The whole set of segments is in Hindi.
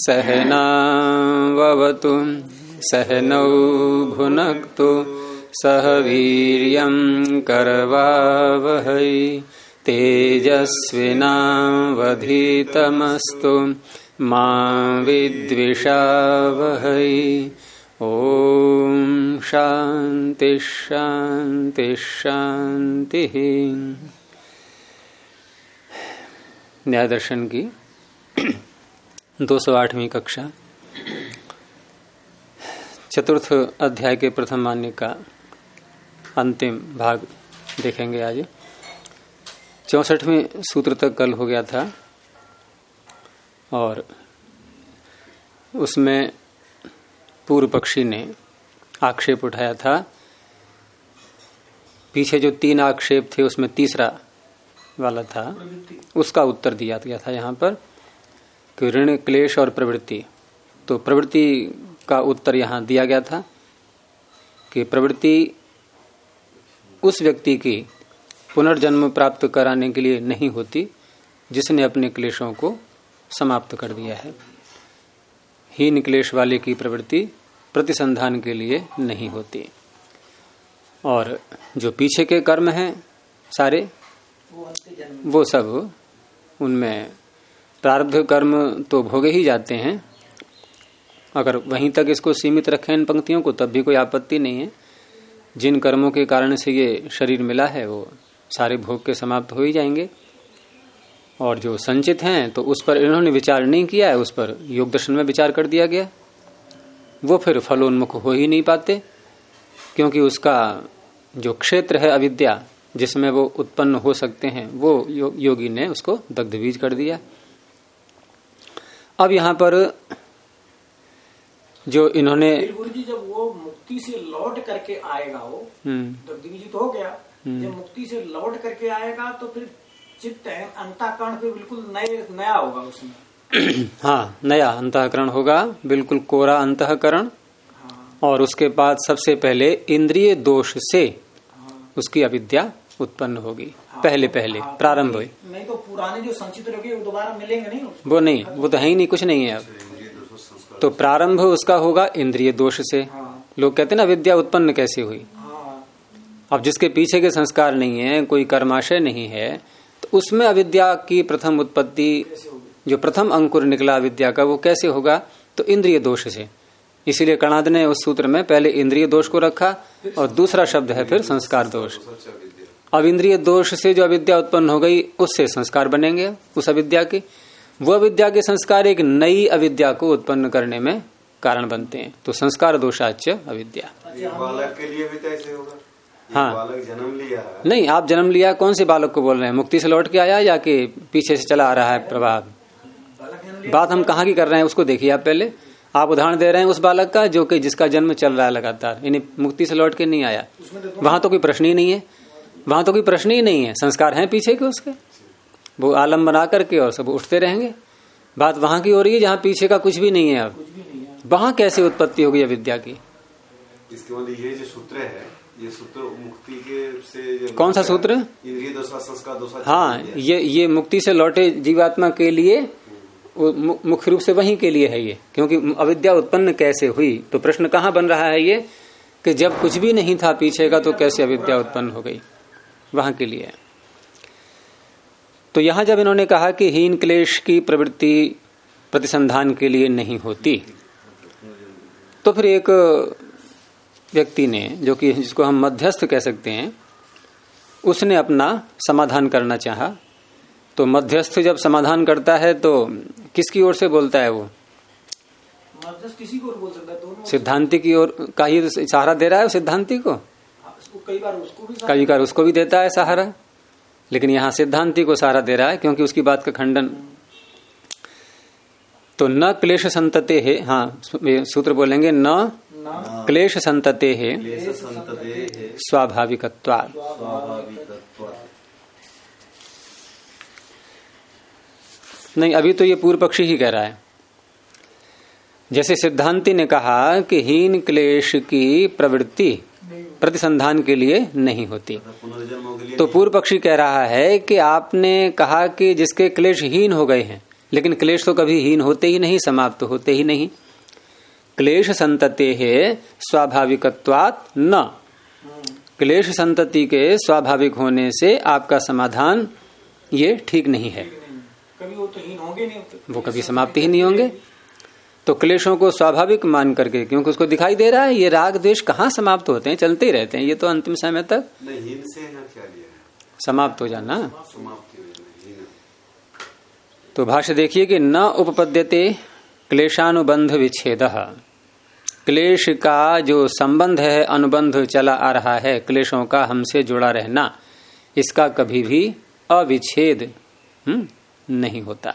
सहनावतु सहनौ भुनक्तु सह वीर्यं करवावहै तेजस्विनावधीतमस्तु मा विद्विषावहै। ओम शांति शांति शांति। न्याय दर्शन की 208वीं कक्षा चतुर्थ अध्याय के प्रथम मान्य का अंतिम भाग देखेंगे आज। 64वें सूत्र तक कल हो गया था और उसमें पूर्व पक्षी ने आक्षेप उठाया था। पीछे जो 3 आक्षेप थे उसमें तीसरा वाला था, उसका उत्तर दिया गया था यहाँ पर कि ऋण, क्लेश और प्रवृत्ति। तो प्रवृत्ति का उत्तर यहाँ दिया गया था कि प्रवृत्ति उस व्यक्ति की पुनर्जन्म प्राप्त कराने के लिए नहीं होती जिसने अपने क्लेशों को समाप्त कर दिया है। हीन क्लेश वाले की प्रवृत्ति प्रतिसंधान के लिए नहीं होती। और जो पीछे के कर्म हैं सारे, वो सब उनमें प्रारब्ध कर्म तो भोगे ही जाते हैं। अगर वहीं तक इसको सीमित रखें इन पंक्तियों को तब भी कोई आपत्ति नहीं है। जिन कर्मों के कारण से ये शरीर मिला है वो सारे भोग के समाप्त हो ही जाएंगे। और जो संचित हैं तो उस पर इन्होंने विचार नहीं किया है, उस पर योग दर्शन में विचार कर दिया गया। वो फिर फलोन्मुख हो ही नहीं पाते क्योंकि उसका जो क्षेत्र है अविद्या जिसमें वो उत्पन्न हो सकते हैं वो योगी ने उसको दग्ध बीज कर दिया। अब यहाँ पर जो इन्होंने गुरु जी जब वो मुक्ति से लौट करके आएगा वो दग्ध बीज तो हो गया, जब मुक्ति से लौट करके आएगा तो फिर चित्त है अंतःकरण पे बिल्कुल नया होगा उसमें। हाँ, नया अंतःकरण होगा, बिल्कुल कोरा अंतःकरण। हाँ। और उसके बाद सबसे पहले इंद्रिय दोष से उसकी अविद्या उत्पन्न होगी। हाँ। पहले प्रारंभ हुई। नहीं तो पुराने जो संचित रखे वो दोबारा मिलेंगे नहीं, वो नहीं, वो तो है ही नहीं, कुछ नहीं है अब। तो प्रारंभ उसका होगा इंद्रिय दोष से। हाँ। लोग कहते हैं ना अविद्या उत्पन्न कैसे हुई। हाँ। अब जिसके पीछे के संस्कार नहीं है, कोई कर्माशय नहीं है, तो उसमें अविद्या की प्रथम उत्पत्ति, जो प्रथम अंकुर निकला अविद्या का, वो कैसे होगा? तो इंद्रिय दोष से। इसीलिए कणाद ने उस सूत्र में पहले इंद्रिय दोष को रखा और दूसरा शब्द है फिर संस्कार दोष। अब इंद्रिय दोष से जो अविद्या उत्पन्न हो गई उससे संस्कार बनेंगे उस अविद्या के। वो अविद्या के संस्कार एक नई अविद्या को उत्पन्न करने में कारण बनते हैं। तो संस्कार दोषाच्य अविद्या। बालक के लिए भी तो ऐसे होगा। हाँ, बालक जन्म लिया है। नहीं, आप जन्म लिया, कौन से बालक को बोल रहे हैं? मुक्ति से लौट के आया या कि पीछे से चला आ रहा है प्रभाव? बात हम कहाँ की कर रहे हैं उसको देखिए आप पहले। आप उदाहरण दे रहे हैं उस बालक का जो कि जिसका जन्म चल रहा है लगातार, यानी मुक्ति से लौट के नहीं आया। वहां तो कोई प्रश्न ही नहीं है, वहां तो कोई प्रश्न ही नहीं है। संस्कार हैं पीछे के उसके, वो आलम बना करके और सब उठते रहेंगे। बात वहां की हो रही है जहाँ पीछे का कुछ भी नहीं है। अब वहां कैसे उत्पत्ति होगी अविद्या की? इसके बाद ये जो सूत्र है, ये सूत्र मुक्ति के से कौन सा सूत्र? इंद्रिय दोषा संस्कार दोषा। हाँ, ये मुक्ति से लौटे जीवात्मा के लिए मुख्य रूप से वहीं के लिए है ये। क्योंकि अविद्या उत्पन्न कैसे हुई, तो प्रश्न कहाँ बन रहा है ये कि जब कुछ भी नहीं था पीछे का तो कैसे अविद्या उत्पन्न हो गई, वहां के लिए। तो यहां जब इन्होंने कहा कि हीन क्लेश की प्रवृत्ति प्रतिसंधान के लिए नहीं होती, तो फिर एक व्यक्ति ने, जो कि जिसको हम मध्यस्थ कह सकते हैं, उसने अपना समाधान करना चाहा। तो मध्यस्थ जब समाधान करता है तो किसकी ओर से बोलता है? वो मध्यस्थ किसी को बोल सकता है, दोनों सिद्धांति की ओर का ही सहारा दे रहा है सिद्धांति को। कई बार उसको भी देता है सहारा, लेकिन यहाँ सिद्धांति को सहारा दे रहा है क्योंकि उसकी बात का खंडन। तो न क्लेश संतते है, हाँ सूत्र बोलेंगे, न क्लेश संतते है स्वाभाविकत्वात्। नहीं, अभी तो ये पूर्व पक्षी ही कह रहा है। जैसे सिद्धांति ने कहा कि हीन क्लेश की प्रवृत्ति प्रतिसंधान के लिए नहीं होती, तो पूर्व पक्षी कह रहा है कि आपने कहा कि जिसके क्लेश हीन हो गए हैं, लेकिन क्लेश तो कभी हीन होते ही नहीं, समाप्त होते ही नहीं। क्लेश संतते है स्वाभाविकत्वात् न, क्लेश संतति के स्वाभाविक होने से आपका समाधान ये ठीक नहीं है। कभी वो तो हीन होंगे नहीं, वो कभी समाप्त ही नहीं होंगे। तो क्लेशों को स्वाभाविक मान करके, क्योंकि उसको दिखाई दे रहा है ये राग द्वेष कहाँ समाप्त होते हैं, चलते ही रहते हैं, ये तो अंतिम समय तक हीन से क्या लिया है? समाप्त हो जाना। समाप्ति हो जाना। तो भाष्य देखिए कि न उपपद्यते क्लेशानुबंध विच्छेदः, क्लेश का जो संबंध है, अनुबंध चला आ रहा है, क्लेशों का हमसे जुड़ा रहना, इसका कभी भी अविच्छेद नहीं होता।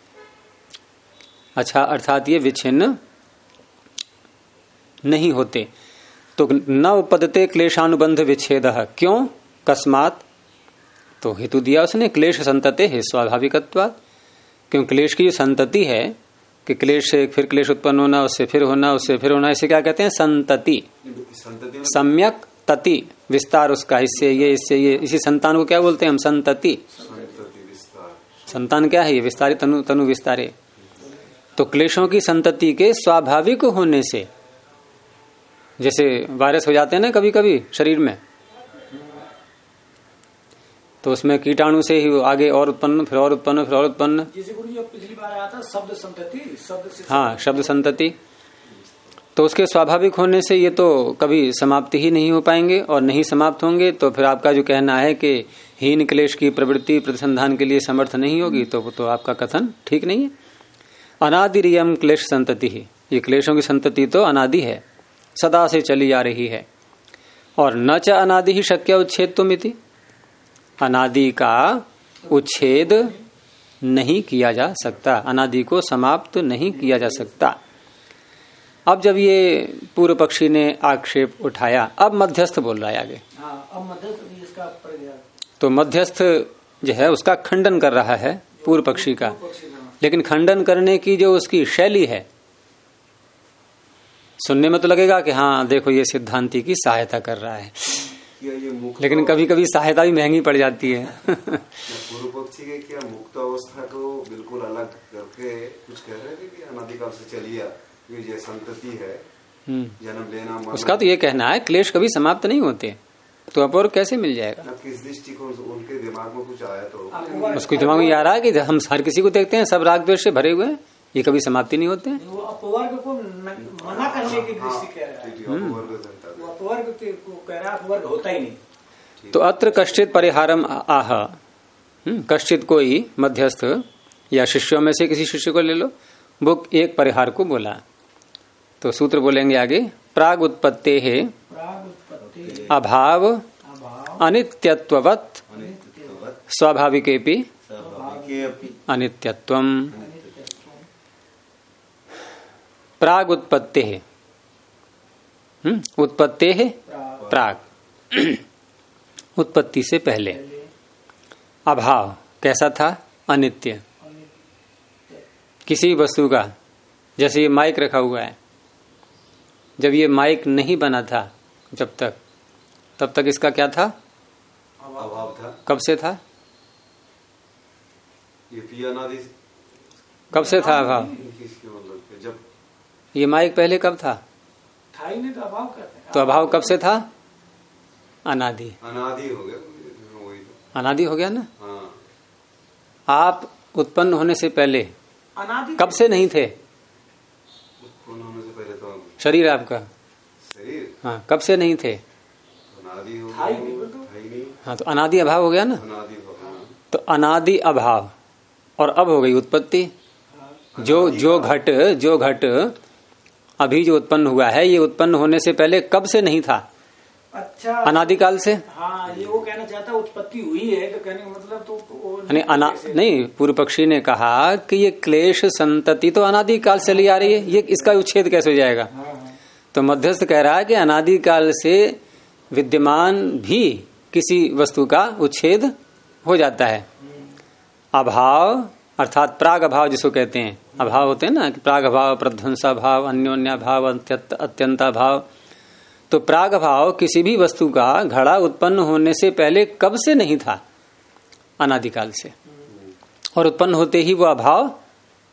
अच्छा, अर्थात ये विच्छिन्न नहीं होते। तो न उपपद्यते क्लेशानुबंध विच्छेदः, क्यों, कस्मात्, तो हेतु दिया उसने, क्लेश संतते है स्वाभाविकत्वात्, क्यों क्लेश की संतति है कि क्लेश से फिर क्लेश उत्पन्न होना, उससे फिर होना, उससे फिर होना, इसे क्या कहते हैं, संतति। सम्यक तति, विस्तार उसका, इससे ये, इसी संतान को क्या बोलते हैं हम, संतति। संतान क्या है, ये विस्तारित तनु विस्तारे। तो क्लेशों की संतति के स्वाभाविक होने से, जैसे वायरस हो जाते हैं ना कभी कभी शरीर में, तो उसमें कीटाणु से ही आगे और उत्पन्न, फिर और उत्पन्न, फिर और उत्पन्न। जैसे गुरु जी पिछली बार आया था शब्द संतति, शब्द से, हाँ, शब्द संतति। तो उसके स्वाभाविक होने से ये तो कभी समाप्त ही नहीं हो पाएंगे, और नहीं समाप्त होंगे तो फिर आपका जो कहना है कि हीन क्लेश की प्रवृत्ति प्रतिसंधान के लिए समर्थ नहीं होगी, तो आपका कथन ठीक नहीं है। अनादिरियम क्लेश संतति ही, ये क्लेशों की संतति तो अनादि है, सदा से चली आ रही है। और न च अनादि ही शक्य उच्छेद तुम इति, अनादि का उच्छेद नहीं किया जा सकता, अनादि को समाप्त नहीं किया जा सकता। अब जब ये पूर्व पक्षी ने आक्षेप उठाया, अब मध्यस्थ बोल रहा है आगे। अब मध्यस्थ इसका प्रयास, तो मध्यस्थ जो है उसका खंडन कर रहा है पूर्व पक्षी का, लेकिन खंडन करने की जो उसकी शैली है, सुनने में तो लगेगा कि हाँ देखो ये सिद्धांति की सहायता कर रहा है, लेकिन कभी कभी सहायता भी महंगी पड़ जाती है। पूर्व पक्षी के क्या मुक्त अवस्था को बिल्कुल अलग करके कुछ कह रहे थे कि अनादिकाल से चलिए ये संतति है, जन्म लेना, उसका तो ये कहना है क्लेश कभी समाप्त नहीं होते, तो अपौर कैसे मिल जाएगा। किस दृष्टिकोण उनके दिमाग में कुछ आया तो उसके दिमाग में आ रहा है कि हम हर किसी को देखते हैं सब राग द्वेष से भरे हुए हैं, ये कभी समाप्ति नहीं होते हैं। वो अपवर्ग को मना करने की दृष्टि कह रहा है, वो अपवर्ग को कह रहा है, अपवर्ग होता ही नहीं। तो अत्र कश्चित परिहारम आह, कश्चित कोई मध्यस्थ या शिष्यों में से किसी शिष्य को ले लो, वो एक परिहार को बोला। तो सूत्र बोलेंगे आगे, प्राग उत्पत्ते है अभाव अनित्यत्ववत् स्वाभाविकेपि अनित्यत्वम्। प्राग उत्पत्ते है, उत्पत्ते है प्राग, उत्पत्ति से पहले। अभाव कैसा था, अनित्य, किसी वस्तु का। जैसे ये माइक रखा हुआ है, जब ये माइक नहीं बना था जब तक, तब तक इसका क्या था, अभाव था। कब से था, ये अनादि कब से था अभाव, जब ये माइक पहले कब था, था ही नहीं तो अभाव कहते हैं। तो अभाव कब से था, अनादि, अनादि हो गया, वही तो अनादि हो गया ना। हाँ। आप उत्पन्न होने से पहले अनादि कब से नहीं थे, उत्पन्न होने से पहले तो शरीर आपका, शरीर, हाँ कब से नहीं थे, अनादि हो था ही नहीं, नहीं, हाँ तो अनादि अभाव हो गया ना। अनादि हो गया। तो अनादि अभाव, और अब हो गई उत्पत्ति। जो घट अभी जो उत्पन्न हुआ है, ये उत्पन्न होने से पहले कब से नहीं था, अच्छा अनादिकाल से। हाँ, ये वो कहना चाहता उत्पत्ति हुई है, तो कहने का मतलब तो नहीं, पूर्व पक्षी ने कहा कि ये क्लेश संतति तो अनादिकाल से ली आ रही है, ये इसका उच्छेद कैसे हो जाएगा। तो मध्यस्थ कह रहा है कि अनादिकाल से विद्यमान भी किसी वस्तु का उच्छेद हो जाता है। अभाव अर्थात प्राग अभाव जिसको कहते हैं, अभाव होते हैं ना, कि प्राग अभाव, प्रध्वंसा भाव, अन्योन्या भाव, अत्यंता भाव। तो प्राग भाव किसी भी वस्तु का घड़ा उत्पन्न होने से पहले कब से नहीं था, अनादिकाल से, और उत्पन्न होते ही वो अभाव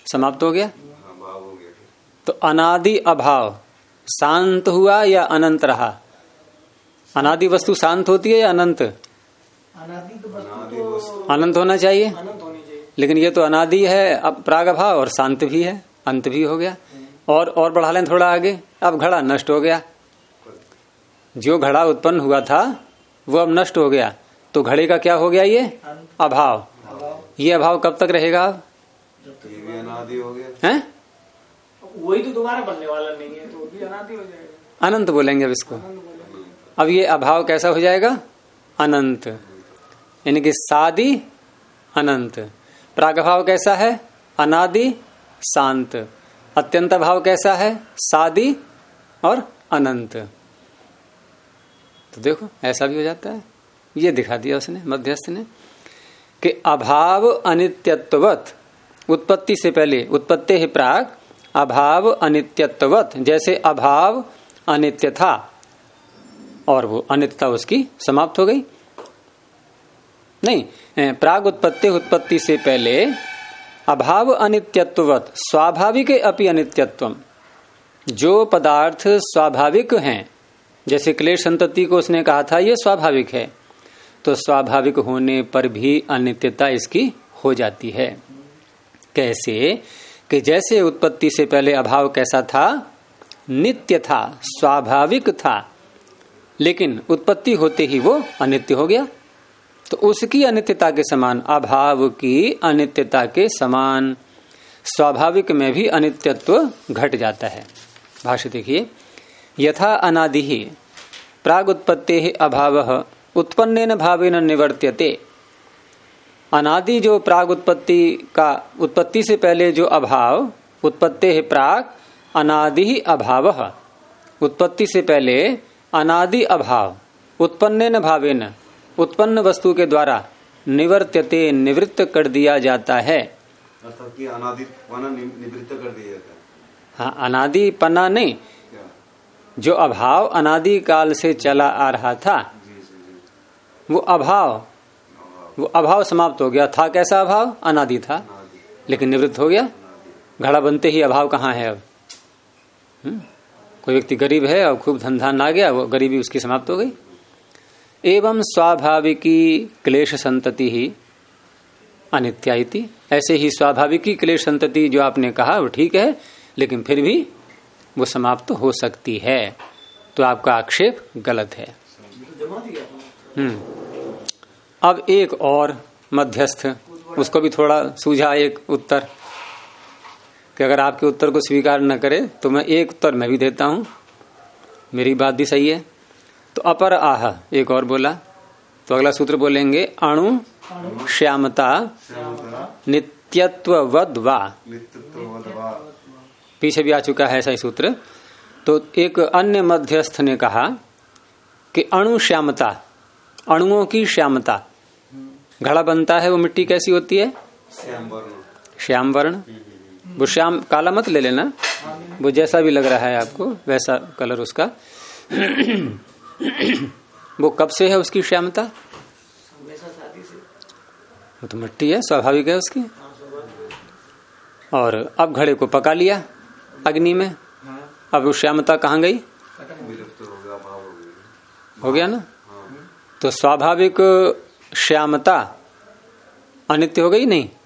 समाप्त हो गया। भाव हो गया। तो अनादि अभाव शांत हुआ या अनंत रहा? अनादि वस्तु शांत होती है या अनंत? अनादि तो वस्तु अनंत होना चाहिए, अनंत होनी चाहिए। लेकिन ये तो अनादि है, अब प्राग अभाव और शांत भी है, अंत भी हो गया। और बढ़ा लें थोड़ा आगे, अब घड़ा नष्ट हो गया। जो घड़ा उत्पन्न हुआ था वो अब नष्ट हो गया, तो घड़े का क्या हो गया? ये अभाव। ये अभाव कब तक रहेगा? ये भी अनादि हो गया हैं? वही तो दोबारा बनने वाला नहीं है, तो वो भी अनादि हो जाएगा। अनंत बोलेंगे अब इसको। अब ये अभाव कैसा हो जाएगा? अनंत, यानी कि सादि अनंत। प्रागभाव कैसा है? अनादि शांत। अत्यंत भाव कैसा है? सादि और अनंत। तो देखो ऐसा भी हो जाता है। ये दिखा दिया उसने, मध्यस्थ ने, कि अभाव अनित्यत्ववत, उत्पत्ति से पहले, उत्पत्ति है प्राग, अभाव अनित्यत्ववत, जैसे अभाव अनित्य था और वो अनित्यता उसकी समाप्त हो गई। नहीं, प्राग उत्पत्ति से पहले अभाव अनित्यत्ववत स्वाभाविक अपि अनित्यत्वम, जो पदार्थ स्वाभाविक हैं, जैसे क्लेश संतति को उसने कहा था ये स्वाभाविक है, तो स्वाभाविक होने पर भी अनित्यता इसकी हो जाती है। कैसे? कि जैसे उत्पत्ति से पहले अभाव कैसा था? नित्य था, स्वाभाविक था, लेकिन उत्पत्ति होते ही वो अनित्य हो गया, तो उसकी अनित्यता के समान, अभाव की अनित्यता के समान स्वाभाविक में भी अनित्यत्व घट जाता है। भाष्य देखिए, यथा अनादि ही प्राग उत्पत्ति अभावः उत्पन्नेन भावेन निवर्त्यते। अनादि जो प्राग उत्पत्ति का, उत्पत्ति से पहले जो अभाव, उत्पत्ति प्राग अनादि अभावः, उत्पत्ति से पहले अनादि अभाव उत्पन्नेन भावेन, उत्पन्न वस्तु के द्वारा निवर्त्यते, निवृत्त कर दिया जाता है। अर्थात कि अनादिपना निवृत्त कर दिया जाता है। हाँ, अनादिपना नहीं, जो अभाव अनादि काल से चला आ रहा था, वो अभाव समाप्त हो गया था। कैसा अभाव? अनादि था, लेकिन निवृत्त हो गया। घड़ा बनते ही अभाव कहाँ है अब? कोई व्यक्ति गरीब है और खूब धन धान आ गया, वो गरीबी उसकी समाप्त हो गई। एवं स्वाभाविकी क्लेश संतति ही अनित्या इति, ऐसे ही स्वाभाविकी क्लेश संतति जो आपने कहा वो ठीक है, लेकिन फिर भी वो समाप्त हो सकती है, तो आपका आक्षेप गलत है। अब एक और मध्यस्थ, उसको भी थोड़ा सूझा एक उत्तर, कि अगर आपके उत्तर को स्वीकार न करे तो मैं एक उत्तर मैं भी देता हूं, मेरी बात भी सही है। तो अपर आह, एक और बोला, तो अगला सूत्र बोलेंगे अणु श्यामता नित्यत्ववद वा। पीछे भी आ चुका है ऐसा ही सूत्र। तो एक अन्य मध्यस्थ ने कहा कि अणु श्यामता, अणुओं की श्यामता, घड़ा बनता है वो मिट्टी कैसी होती है? श्याम वर्ण। वो श्याम काला मत ले लेना, वो जैसा भी लग रहा है आपको वैसा कलर उसका। वो कब से है उसकी श्यामता? वो तो मिट्टी है, स्वाभाविक है उसकी। और अब घड़े को पका लिया अग्नि में, अब वो श्यामता कहाँ गई? हो गया ना। तो स्वाभाविक श्यामता अनित्य हो गई नहीं?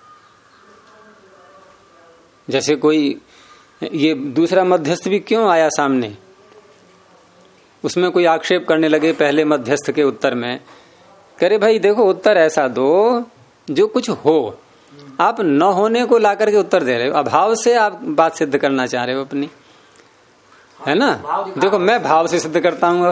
जैसे कोई ये दूसरा मध्यस्थ भी क्यों आया सामने, उसमें कोई आक्षेप करने लगे पहले मध्यस्थ के उत्तर में, करे भाई देखो उत्तर ऐसा दो जो कुछ हो, आप न होने को ला करके उत्तर दे रहे हो, अभाव से आप बात सिद्ध करना चाह रहे हो अपनी, है ना। देखो मैं भाव से सिद्ध करता हूँ,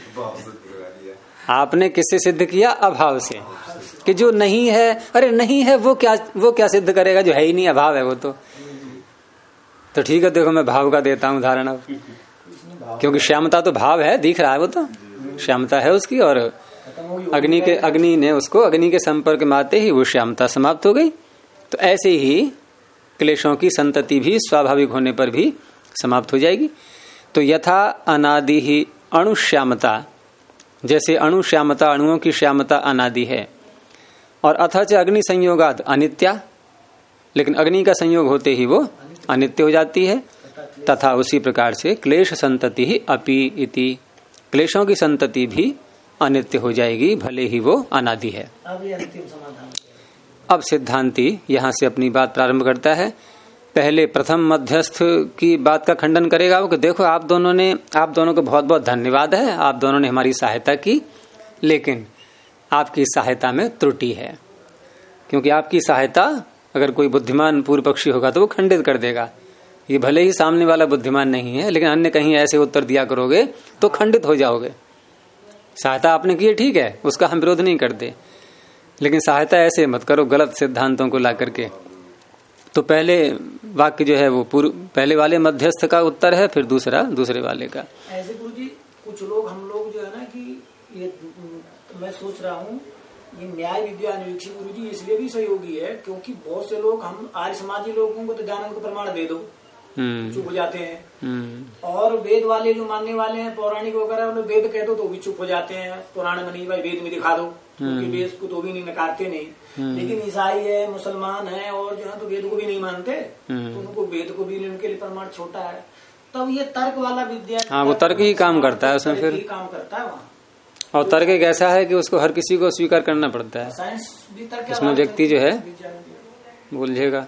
आपने किससे सिद्ध किया? अभाव से, कि जो नहीं है, अरे नहीं है वो क्या सिद्ध करेगा, जो है ही नहीं, अभाव है वो तो ठीक है। देखो मैं भाव का देता हूँ उदाहरण अब, क्योंकि श्यामता तो भाव है, दिख रहा है, वो तो श्यामता है उसकी, और अग्नि ने उसको अग्नि के संपर्क में आते ही वो श्यामता समाप्त हो गई। तो ऐसे ही क्लेशों की संतति भी स्वाभाविक होने पर भी समाप्त हो जाएगी। तो यथा अनादि ही अणुश्यामता, जैसे अणुश्यामता, अणुओं की श्यामता अनादि है, और अथच अग्नि संयोगाद अनित्या, लेकिन अग्नि का संयोग होते ही वो अनित्य हो जाती है। तथा उसी प्रकार से क्लेश संतति ही अपि इति, क्लेशों की संतति भी अनित्य हो जाएगी, भले ही वो अनादि है। अब सिद्धांती यहाँ से अपनी बात प्रारंभ करता है। पहले प्रथम मध्यस्थ की बात का खंडन करेगा वो कि देखो आप दोनों को बहुत बहुत धन्यवाद है, आप दोनों ने हमारी सहायता की, लेकिन आपकी सहायता में त्रुटि है। क्योंकि आपकी सहायता अगर कोई बुद्धिमान पूर्व पक्षी होगा तो वो खंडित कर देगा। ये भले ही सामने वाला बुद्धिमान नहीं है, लेकिन अन्य कहीं ऐसे उत्तर दिया करोगे तो खंडित हो जाओगे। सहायता आपने की है, ठीक है, उसका हम विरोध नहीं करते, लेकिन सहायता ऐसे मत करो गलत सिद्धांतों को ला करके। तो पहले वाक्य जो है वो पहले वाले मध्यस्थ का उत्तर है, फिर दूसरे वाले का। ऐसे गुरुजी कुछ लोग हम लोग जो है ना कि ये मैं सोच रहा हूँ ये न्याय विद्या अनुवीक्षी गुरुजी इसलिए भी सहयोगी है क्योंकि बहुत से लोग हम आर्य समाजी लोगों को तो दयानंद को प्रमाण दे दो चुप हो जाते हैं, और वेद वाले जो मानने वाले हैं पौराणिक वगैरह उन्हें वेद कह दो तो भी चुप हो जाते हैं। पुराण में नहीं भाई वेद में दिखा दो, क्योंकि वेद को तो भी नहीं नकारते नहीं। लेकिन ईसाई है, मुसलमान है और जो है तो वेद को भी नहीं मानते, तो उनको वेद को भी उनके लिए प्रमाण छोटा है। तब ये तर्क वाला विद्या, हाँ वो तर्क ही काम करता है उसमें, फिर काम करता है वहाँ। और तर्क एक ऐसा है कि उसको हर किसी को स्वीकार करना पड़ता है, साइंस भी तर्क, इसमें व्यक्ति जो है उलझेगा।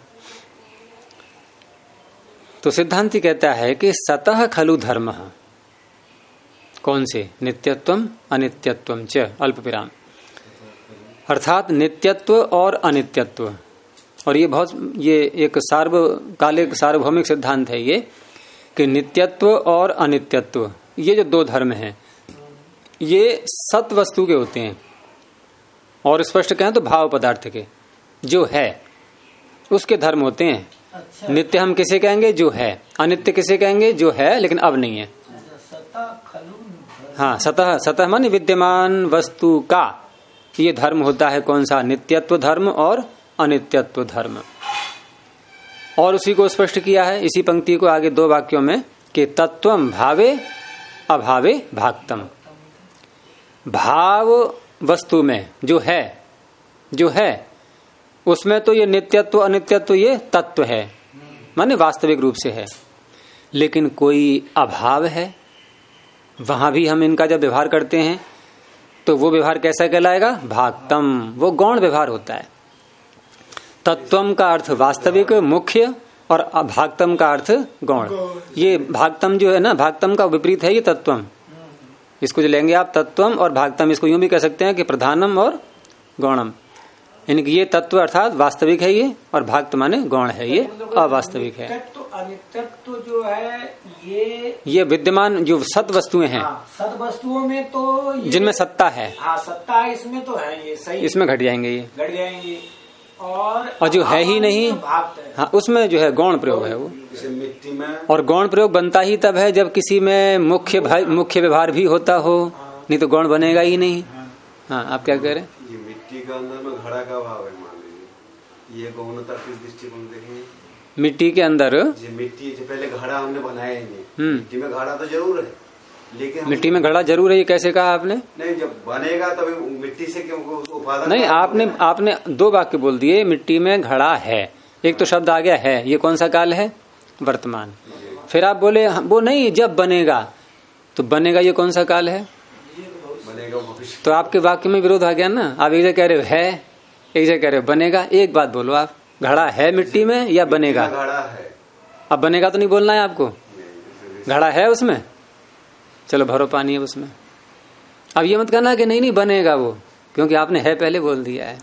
तो सिद्धांति कहता है कि सतः खलु धर्म, कौन से, नित्यत्वम अनित्यत्वम च अल्प विराम, अर्थात नित्यत्व और अनित्यत्व। और ये एक सार्वकालिक सार्वभौमिक सिद्धांत है ये, कि नित्यत्व और अनित्यत्व ये जो दो धर्म हैं ये सत वस्तु के होते हैं, और स्पष्ट कहें तो भाव पदार्थ के, जो है उसके धर्म होते हैं। अच्छा। नित्य हम किसे कहेंगे, जो है, अनित्य किसे कहेंगे, जो है लेकिन अब नहीं है। हाँ, सतह माने विद्यमान वस्तु का ये धर्म होता है, कौन सा, नित्यत्व धर्म और अनित्यत्व धर्म। और उसी को स्पष्ट किया है इसी पंक्ति को आगे दो वाक्यों में कि तत्वम भावे अभावे भाक्तम, भाव वस्तु में जो है उसमें तो ये नित्यत्व अनित्यत्व ये तत्व है, माने वास्तविक रूप से है। लेकिन कोई अभाव है, वहां भी हम इनका जब व्यवहार करते हैं तो वो व्यवहार कैसा कहलाएगा, भाक्तम, वो गौण व्यवहार होता है। तत्वम का अर्थ वास्तविक मुख्य और अभाक्तम का अर्थ गौण। ये भाक्तम जो है ना, भाक्तम का विपरीत है ये तत्वम। इसको जो लेंगे आप तत्वम और भाक्तम, इसको यूं भी कह सकते हैं कि प्रधानम और गौणम। इनकी ये तत्व अर्थात वास्तविक है ये, और भाक्त माने गौण है ये, अवास्तविक है। अनित्यत्व जो है ये विद्यमान जो सत वस्तुएं हैं, सत वस्तुओं में तो जिनमें सत्ता है, हाँ सत्ता है, इसमें तो है, ये सही, इसमें घट जाएंगे ये, घट जाएंगे। और जो है ही नहीं, हाँ उसमें जो है गौण प्रयोग है वो। मिट्टी में, और गौण प्रयोग बनता ही तब है जब किसी में मुख्य व्यवहार भी होता हो, नहीं तो गौण बनेगा ही नहीं। हाँ आप क्या कह रहे हैं, ये मिट्टी के अंदर में घड़ा का भाव है, मान लीजिए, ये गौणता किस दृष्टिकोण देखेंगे, मिट्टी के अंदर मिट्टी जो पहले घड़ा हमने बनाया ही नहीं, मिट्टी में घड़ा तो जरूर है, लेकिन मिट्टी में घड़ा जरूर है, ये कैसे कहा आपने, नहीं जब बनेगा तभी मिट्टी से क्यों उपादान, नहीं आपने दो वाक्य बोल दिए, मिट्टी में घड़ा है, एक तो शब्द आ गया है, ये कौन सा काल है, वर्तमान। फिर आप बोले वो नहीं जब बनेगा, तो बनेगा ये कौन सा काल है, बनेगा भविष्य। तो आपके वाक्य में विरोध आ गया ना। आप एक जगह कह रहे हो है, एक जगह कह रहे हो बनेगा। एक बात बोलो आप, घड़ा है मिट्टी में या बनेगा, घड़ा है, अब बनेगा तो नहीं बोलना है आपको, घड़ा है उसमें, चलो भरो पानी है उसमें। अब ये मत कहना कि नहीं बनेगा वो, क्योंकि आपने है पहले बोल दिया है,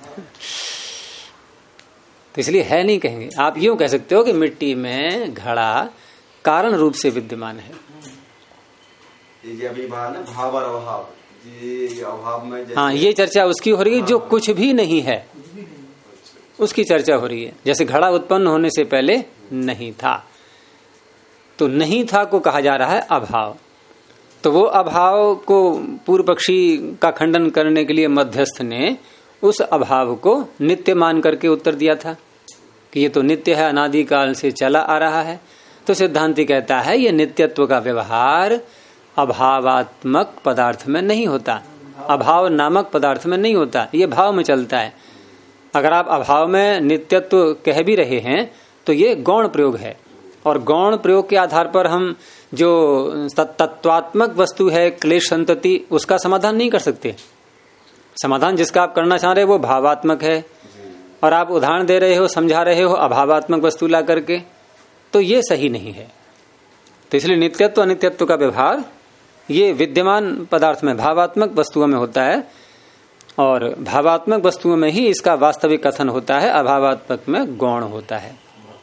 तो इसलिए है नहीं कहेंगे। आप यूं कह सकते हो कि मिट्टी में घड़ा कारण रूप से विद्यमान है। ये अभी बात है भाव और अभाव, ये अभाव में, हाँ ये चर्चा उसकी हो रही है जो कुछ भी नहीं है, उसकी चर्चा हो रही है। जैसे घड़ा उत्पन्न होने से पहले नहीं था, तो नहीं था को कहा जा रहा है अभाव। तो वो अभाव को पूर्व पक्षी का खंडन करने के लिए मध्यस्थ ने उस अभाव को नित्य मान करके उत्तर दिया था कि ये तो नित्य है, अनादिकाल से चला आ रहा है। तो सिद्धांति कहता है ये नित्यत्व का व्यवहार अभावात्मक पदार्थ में नहीं होता, अभाव नामक पदार्थ में नहीं होता, ये भाव में चलता है। अगर आप अभाव में नित्यत्व कह भी रहे हैं तो ये गौण प्रयोग है, और गौण प्रयोग के आधार पर हम जो तत्वात्मक वस्तु है क्लेश संतति, उसका समाधान नहीं कर सकते। समाधान जिसका आप करना चाह रहे हो वो भावात्मक है, और आप उदाहरण दे रहे हो, समझा रहे हो अभावात्मक वस्तु ला करके, तो ये सही नहीं है। तो इसलिए नित्यत्व अनित्यत्व का व्यवहार ये विद्यमान पदार्थ में भावात्मक वस्तुओं में होता है, और भावात्मक वस्तुओं में ही इसका वास्तविक कथन होता है, अभावात्मक में गौण होता है।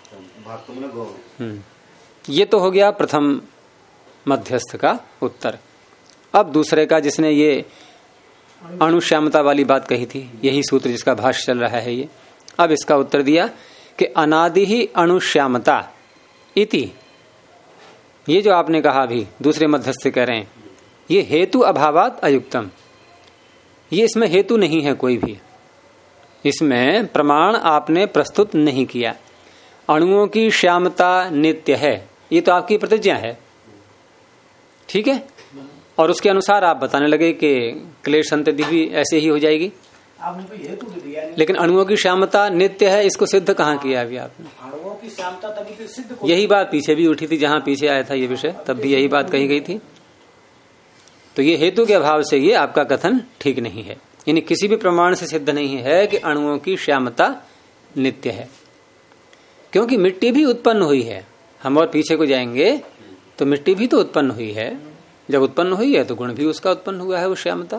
ये तो हो गया प्रथम मध्यस्थ का उत्तर। अब दूसरे का, जिसने ये अणुश्यामता वाली बात कही थी, यही सूत्र जिसका भाष्य चल रहा है ये, अब इसका उत्तर दिया कि अनादि ही अणुश्यामता इति, ये जो आपने कहा अभी दूसरे मध्यस्थ कह रहे हैं, ये हेतु अभावात अयुक्तम, ये इसमें हेतु नहीं है कोई भी, इसमें प्रमाण आपने प्रस्तुत नहीं किया। अणुओं की श्यामता नित्य है, ये तो आपकी प्रतिज्ञा है, ठीक है, और उसके अनुसार आप बताने लगे कि क्लेश संतति भी ऐसे ही हो जाएगी। आपने तो हेतु दिया, लेकिन अणुओं की श्यामता नित्य है, इसको सिद्ध कहाँ किया अभी आपने? अणुओं की श्यामता तभी तो सिद्ध, यही बात पीछे भी उठी थी, जहां पीछे आया था ये विषय, तब भी यही बात कही गई थी। तो ये हेतु के अभाव से ये आपका कथन ठीक नहीं है, यानी किसी भी प्रमाण से सिद्ध नहीं है कि अणुओं की श्यामता नित्य है, क्योंकि मिट्टी भी उत्पन्न हुई है। हम और पीछे को जाएंगे तो मिट्टी भी तो उत्पन्न हुई है, जब उत्पन्न हुई है तो गुण भी उसका उत्पन्न हुआ है, वो श्यामता।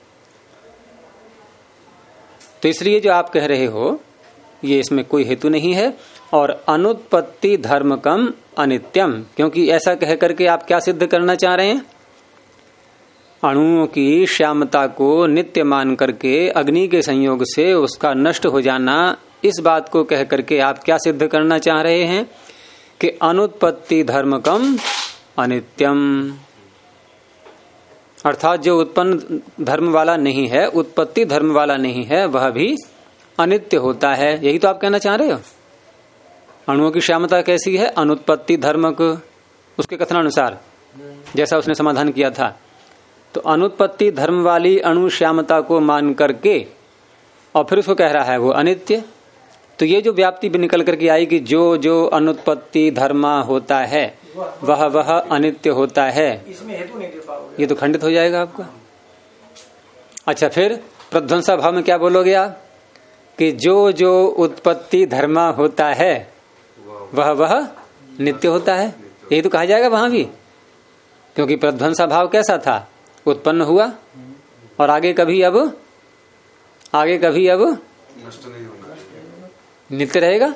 तो इसलिए जो आप कह रहे हो ये इसमें कोई हेतु नहीं है, और अनुत्पत्ति धर्मकम अनित्यम, क्योंकि ऐसा कह करके आप क्या सिद्ध करना चाह रहे हैं? अणुओं की श्यामता को नित्य मान करके अग्नि के संयोग से उसका नष्ट हो जाना, इस बात को कह करके आप क्या सिद्ध करना चाह रहे हैं कि अनुत्पत्ति धर्मकम अनित्यम, अर्थात जो उत्पन्न धर्म वाला नहीं है, उत्पत्ति धर्म वाला नहीं है, वह भी अनित्य होता है। यही तो आप कहना चाह रहे हो। अणुओं की श्यामता कैसी है? अनुत्पत्ति धर्मक, उसके कथनानुसार जैसा उसने समाधान किया था। तो अनुत्पत्ति धर्म वाली अणु श्यामता को मान करके और फिर उसको कह रहा है वो अनित्य। तो ये जो व्याप्ति भी निकल करके आई कि जो जो अनुत्पत्ति धर्मा होता है वह अनित्य होता है, इसमें हेतु नहीं दे पाओगे, ये तो खंडित हो जाएगा आपका। अच्छा, फिर प्रध्वंसा भाव में क्या बोलोगे आप कि जो जो उत्पत्ति धर्मा होता है वह नित्य होता है, यही तो कहा जाएगा वहां भी, क्योंकि प्रध्वंसा भाव कैसा था? उत्पन्न हुआ और आगे कभी अब नष्ट नहीं होगा, नित्य रहेगा,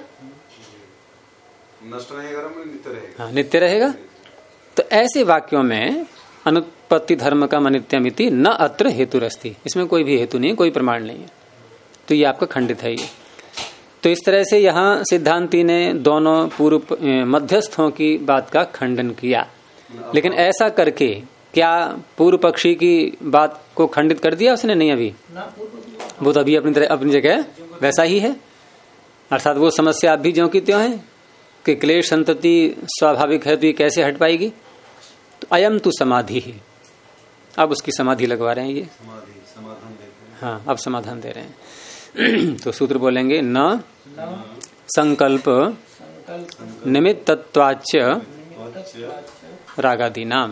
नष्ट नहीं करेगा, नित्य रहेगा। हाँ, नित्य रहेगा। तो ऐसे वाक्यों में अनुत्पत्ति धर्म का अनित्यमिति न अत्र हेतुरस्ति, इसमें कोई भी हेतु नहीं, कोई प्रमाण नहीं है, तो ये आपका खंडित है ये। तो इस तरह से यहाँ सिद्धांती ने दोनों पूर्व मध्यस्थों की बात का खंडन किया, लेकिन ऐसा करके क्या पूर्व पक्षी की बात को खंडित कर दिया उसने? नहीं, अभी वो तो अभी अपनी जगह वैसा ही है, अर्थात वो समस्या अब भी ज्यों की त्यों है कि क्लेश संतति स्वाभाविक है, तो ये कैसे हट पाएगी? तो अयम तु समाधि ही, अब उसकी समाधि लगवा रहे हैं ये, समाधान देते हैं। हाँ, अब समाधान दे रहे हैं। तो सूत्र बोलेंगे न संकल्प निमित्तत्वाच्च रागादि नाम।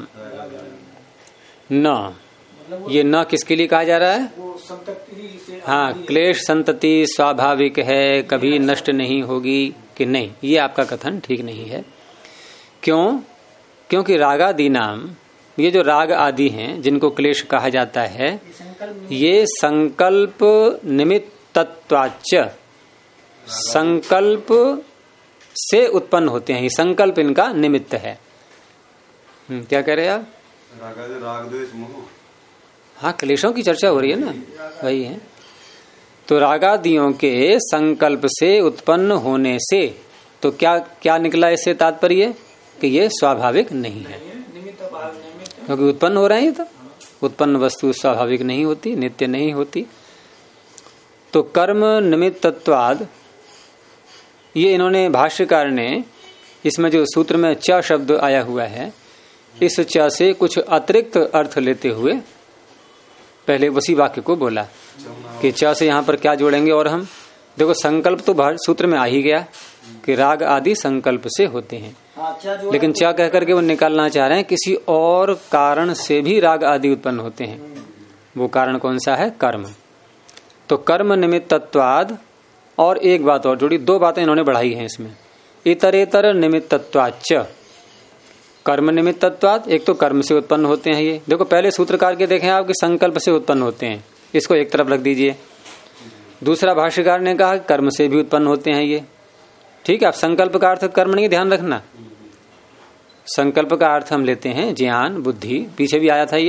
न, ये न किसके लिए कहा जा रहा है? हाँ, क्लेश संतति स्वाभाविक है, कभी नष्ट नहीं होगी कि नहीं, ये आपका कथन ठीक नहीं है। क्यों? क्योंकि रागादि नाम, ये जो राग आदि हैं जिनको क्लेश कहा जाता है, ये संकल्प निमित्तत्वाच्च, संकल्प से उत्पन्न होते हैं, ये संकल्प इनका निमित्त है। क्या कह रहे हैं आप? राग द्वेष मोह, हाँ, क्लेशों की चर्चा हो रही है ना, वही है। तो रागादियों के संकल्प से उत्पन्न होने से तो क्या क्या निकला इससे तात्पर्य कि ये स्वाभाविक नहीं है, क्योंकि उत्पन्न हो रहे हैं। तो उत्पन्न वस्तु स्वाभाविक नहीं होती, नित्य नहीं होती। तो कर्म निमित्तत्वाद, ये इन्होंने भाष्यकार ने इसमें जो सूत्र में च शब्द आया हुआ है, इस च से कुछ अतिरिक्त अर्थ लेते हुए पहले उसी वाक्य को बोला कि च से यहाँ पर क्या जोड़ेंगे, और हम देखो संकल्प तो सूत्र में आ ही गया कि राग आदि संकल्प से होते हैं, लेकिन क्या कह करके वो निकालना चाह रहे हैं किसी और कारण से भी राग आदि उत्पन्न होते हैं। वो कारण कौन सा है? कर्म। तो कर्म निमित्तत्वाद, और एक बात और जोड़ी, दो बातें इन्होंने बढ़ाई हैं इसमें, इतरेतर निमित्तत्वाच्च। कर्म निमित्तत्वाद, एक तो कर्म से उत्पन्न होते हैं ये। देखो पहले सूत्रकार के देखें आप कि संकल्प से उत्पन्न होते हैं, इसको एक तरफ रख दीजिए। दूसरा भाष्यकार ने कहा कर्म से भी उत्पन्न होते हैं ये। ठीक है, आप संकल्प का अर्थ कर्म नहीं, ध्यान रखना। संकल्प का अर्थ हम लेते हैं ज्ञान बुद्धि, पीछे भी आया था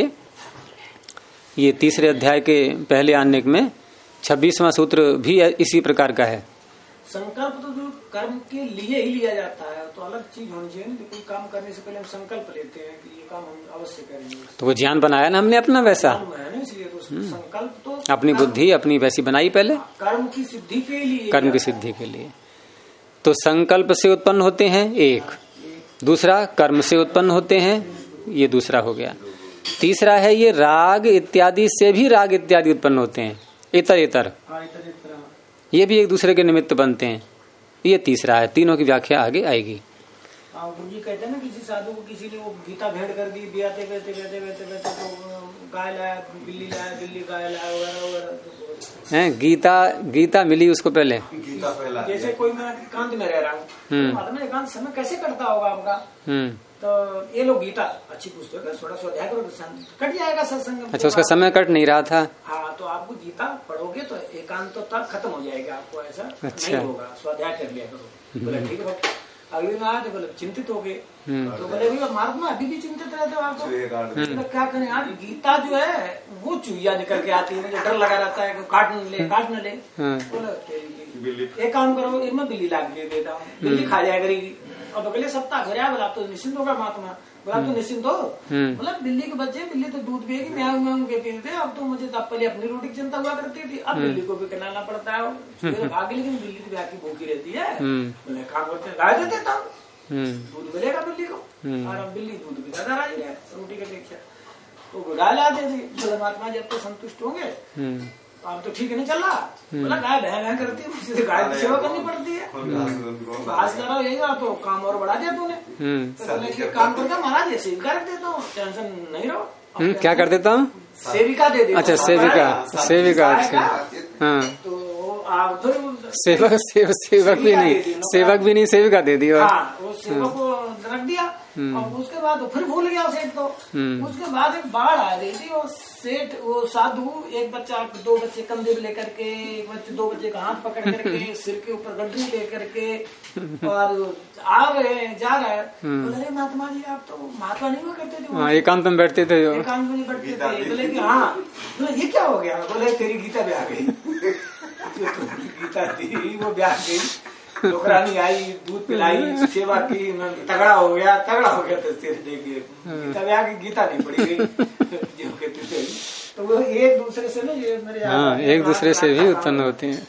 ये तीसरे अध्याय के पहले आनेक में 26वां सूत्र भी इसी प्रकार का है। संकल्प तो जो कर्म के लिए ही लिया जाता है, तो अलग चीज होनी चाहिए। कोई काम करने से पहले हम संकल्प लेते हैं कि ये काम हम अवश्य करेंगे, तो वो ज्ञान बनाया ना हमने अपना वैसा, इसलिए तो संकल्प तो अपनी बुद्धि अपनी वैसी बनाई पहले, कर्म की सिद्धि के लिए, कर्म की सिद्धि के लिए। तो संकल्प से उत्पन्न होते हैं एक, दूसरा कर्म से उत्पन्न होते हैं, ये दूसरा हो गया। तीसरा है ये राग इत्यादि से भी राग इत्यादि उत्पन्न होते हैं, इतर इतर, ये भी एक दूसरे के निमित्त बनते हैं, ये तीसरा है। तीनों की व्याख्या आगे आएगी। गुरु जी कहते हैं ना, किसी साधु को किसी ने वो गीता भेंट कर दी, बियाते बेते बेते बेते बेते तो गाय लाया, बिल्ली गाय लाया वगैरह हैं। गीता मिली उसको पहले, गीता पहला। जैसे कोई मैं एकांत में रह रहा हूँ, तो एकांत समय कैसे कटता होगा आपका, तो ये लोग गीता अच्छी पुस्तक है, थोड़ा स्वाध्याय करो तो कट जाएगा सत्संग। अच्छा, उसका समय कट नहीं रहा था। हाँ, तो आपको गीता पढ़ोगे तो एकांतता खत्म हो जाएगा, आपको ऐसा अच्छा नहीं होगा। स्वाध्याय कर लिया करो। बोले ठीक है, अभी में आए तो बोले चिंतित हो गए, तो बोले भाई महात्मा अभी भी चिंतित रहते हो आप, तो क्या करें यार, गीता जो है वो चुहिया निकल के आती है, मुझे डर लगा रहता है काट न ले। बोले एक काम करो, मैं बिल्ली ला के देता हूँ, बिल्ली खा जाया करेगी। और तो बोले सप्ताह घर आया, बोला तो निश्चिंत होगा महात्मा, बोला तो निश्चिंत हो, बोला बिल्ली के बच्चे, बिल्ली तो दूध पिएगी, म्याऊं म्याऊं कहती थे, अब तो मुझे पहले अपनी रोटी की चिंता हुआ करती थी, अब बिल्ली को भी खिलाना पड़ता है, भागी, लेकिन बिल्ली तो ब्याह की भूखी रहती है। बोले काम करते गाय दे देता हूँ, दूध मिलेगा बिल्ली को, और अब बिल्ली दूध भी ज्यादा राजी है रोटी की अपेक्षा, तो गाय ला दे दी। बोले महात्मा जब तो संतुष्ट होंगे, अब तो ठीक है नहीं चल रहा, बोला गाय भैं करती है, गाय की सेवा करनी पड़ती है, घास करो यही, तो काम और बढ़ा दिया तूने। तो बोले कि काम करता महाराज, ये सेविका रख देता हूँ, टेंशन नहीं रहो। क्या कर देता हूँ? सेविका दे देता। अच्छा, सेविका। अच्छा, हाँ, तो आप सेवक भी नहीं, सेविका दे दी। और वो सेवक को रख दिया, और उसके बाद फिर भूल गया सेठ। तो उसके बाद एक बाढ़ आ गई थी, और सेठ वो साधु एक बच्चा, दो बच्चे कंधे पे लेकर के, एक बच्चे दो बच्चे का हाथ पकड़ करके, सिर के ऊपर गड्ढी लेकर के, और आ रहे हैं, जा रहे हैं। बोले महात्मा जी आप तो महात्मा नहीं हुआ करते थे, एकांत में बैठते थे, एकांत में बैठते थे। बोले कि हाँ, बोले ये क्या हो गया? बोले तेरी गीता भी आ गई। गीता थी वो ब्याह गई, नौकरानी आई, दूध पिलाई, सेवा की, तगड़ा हो गया तो देखिए गीता ब्याह की, गीता नहीं पड़ी गई जो कहते थे। तो वो एक दूसरे से ना, ये मेरे एक दूसरे से भी उत्पन्न होते हैं।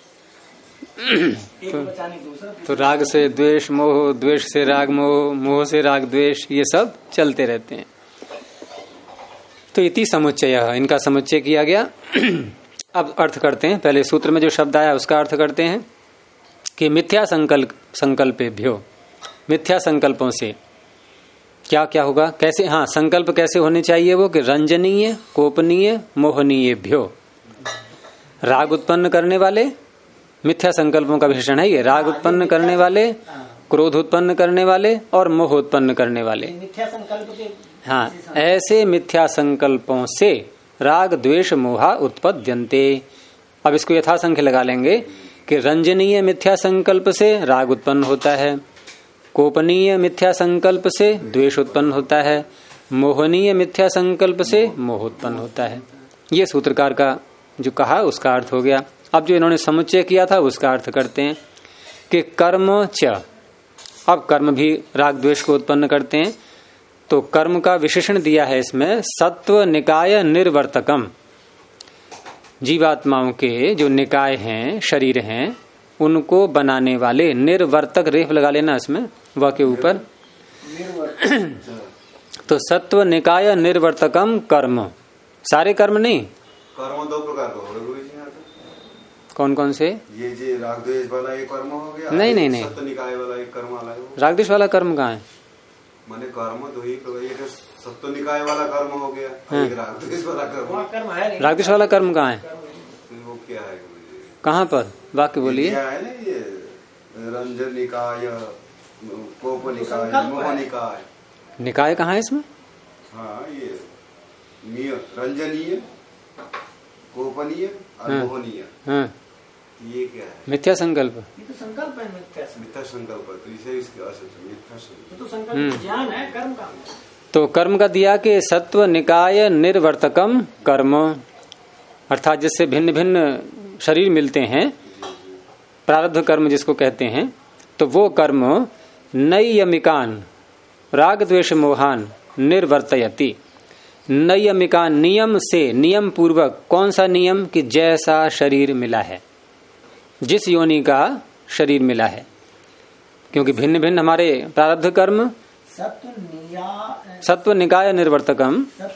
तो राग से द्वेष मोह, द्वेष से राग मोह, मोह से राग द्वेष, ये सब चलते रहते हैं। तो इति समुच्चय, इनका समुच्चय किया गया। अब अर्थ करते हैं, पहले सूत्र में जो शब्द आया उसका अर्थ करते हैं कि मिथ्या संकल्पेभ्यो, मिथ्या संकल्पों से क्या क्या होगा, कैसे, हाँ, संकल्प कैसे होने चाहिए वो, कि रंजनीय, कोपनीय, मोहनीयेभ्यो, राग उत्पन्न करने वाले, मिथ्या संकल्पों का विशेषण है ये, राग उत्पन्न करने वाले, क्रोध उत्पन्न करने वाले और मोह उत्पन्न करने वाले। मिथ्या संकल्प के, हाँ, ऐसे मिथ्या संकल्पों से राग द्वेष मोहा उत्पद्यन्ते। अब इसको यथासंख्य लगा लेंगे कि रंजनीय मिथ्या संकल्प से राग उत्पन्न होता है, कोपनीय मिथ्या संकल्प से द्वेष उत्पन्न होता है, मोहनीय मिथ्या संकल्प से मोह उत्पन्न होता है। ये सूत्रकार का जो कहा उसका अर्थ हो गया। अब जो इन्होंने समुच्चय किया था उसका अर्थ करते हैं कि कर्म च, अब कर्म भी राग द्वेष को उत्पन्न करते हैं। तो कर्म का विशेषण दिया है इसमें, सत्व निकाय निर्वर्तकम, जीवात्माओं के जो निकाय हैं, शरीर हैं, उनको बनाने वाले, निर्वर्तक रेफ लगा लेना इसमें व के ऊपर। तो सत्व निकाय निर्वर्तकम कर्म, सारे कर्म नहीं, कर्म दो प्रकार का होगा, कौन कौन से? ये जो राग द्वेष वाला एक कर्म हो गया, नहीं सत्य निकाय वाला एक कर्म अलग हो। राग द्वेष वाला कर्म कहाँ है? माने कर्म तो ही तो एक सत्य निकाय वाला कर्म हो गया, एक राग द्वेष वाला कर्म है। राग द्वेष वाला कर्म कहाँ है? वो क्या है? कहाँ पर? वाक्य बोलिए। क्या है ना ये रंजन निकाय, कोप निकाय, मोह निकाय। निकाय कहाँ है इसमें? हाँ ये रंजनीय, कोपनीय और मोहनीय। हाँ ये क्या है? मिथ्या संकल्प। ये तो संकल्प है, मिथ्या संकल्प। तो इसे इसके मिथ्या संकल्प तो संकल्प ज्ञान है, कर्म का। तो कर्म का दिया कि सत्व निकाय निर्वर्तकम कर्म, अर्थात जिससे भिन्न भिन्न शरीर मिलते हैं, प्रारब्ध कर्म जिसको कहते हैं, तो वो कर्म नैयमिकान राग द्वेष मोहान निर्वर्तयति। नैयमिकान नियम से, नियम पूर्वक। कौन सा नियम? कि जैसा शरीर मिला है, जिस योनि का शरीर मिला है, क्योंकि भिन्न भिन्न हमारे प्रारब्ध कर्म। सत्व निकाय निर्वर्तकम,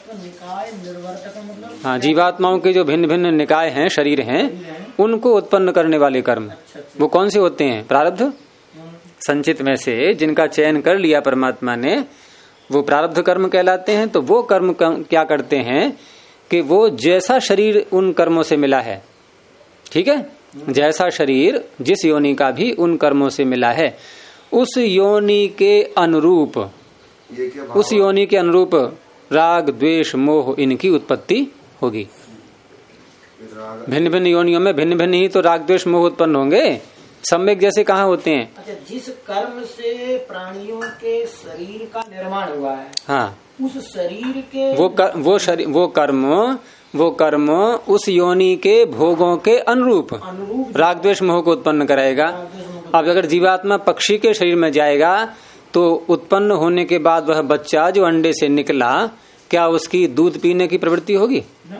मतलब हाँ, जीवात्माओं के जो भिन्न भिन्न निकाय हैं, शरीर हैं, उनको उत्पन्न करने वाले कर्म। वो कौन से होते हैं? प्रारब्ध संचित में से जिनका चयन कर लिया परमात्मा ने, वो प्रारब्ध कर्म कहलाते हैं। तो वो कर्म क्या करते हैं कि वो जैसा शरीर उन कर्मों से मिला है, ठीक है, जैसा शरीर जिस योनि का भी उन कर्मों से मिला है, उस योनि के अनुरूप, उस योनि के अनुरूप राग द्वेष मोह इनकी उत्पत्ति होगी। भिन्न भिन्न योनियों में भिन्न भिन्न ही तो राग द्वेष मोह उत्पन्न होंगे। सम्यक जैसे कहाँ होते हैं? अच्छा, जिस कर्म से प्राणियों के शरीर का निर्माण हुआ है, हाँ, उस शरीर के वो कर्म उस योनि के भोगों के अनुरूप राग द्वेष मोह को उत्पन्न कराएगा। अब अगर जीवात्मा पक्षी के शरीर में जाएगा तो उत्पन्न होने के बाद वह बच्चा जो अंडे से निकला, क्या उसकी दूध पीने की प्रवृत्ति होगी?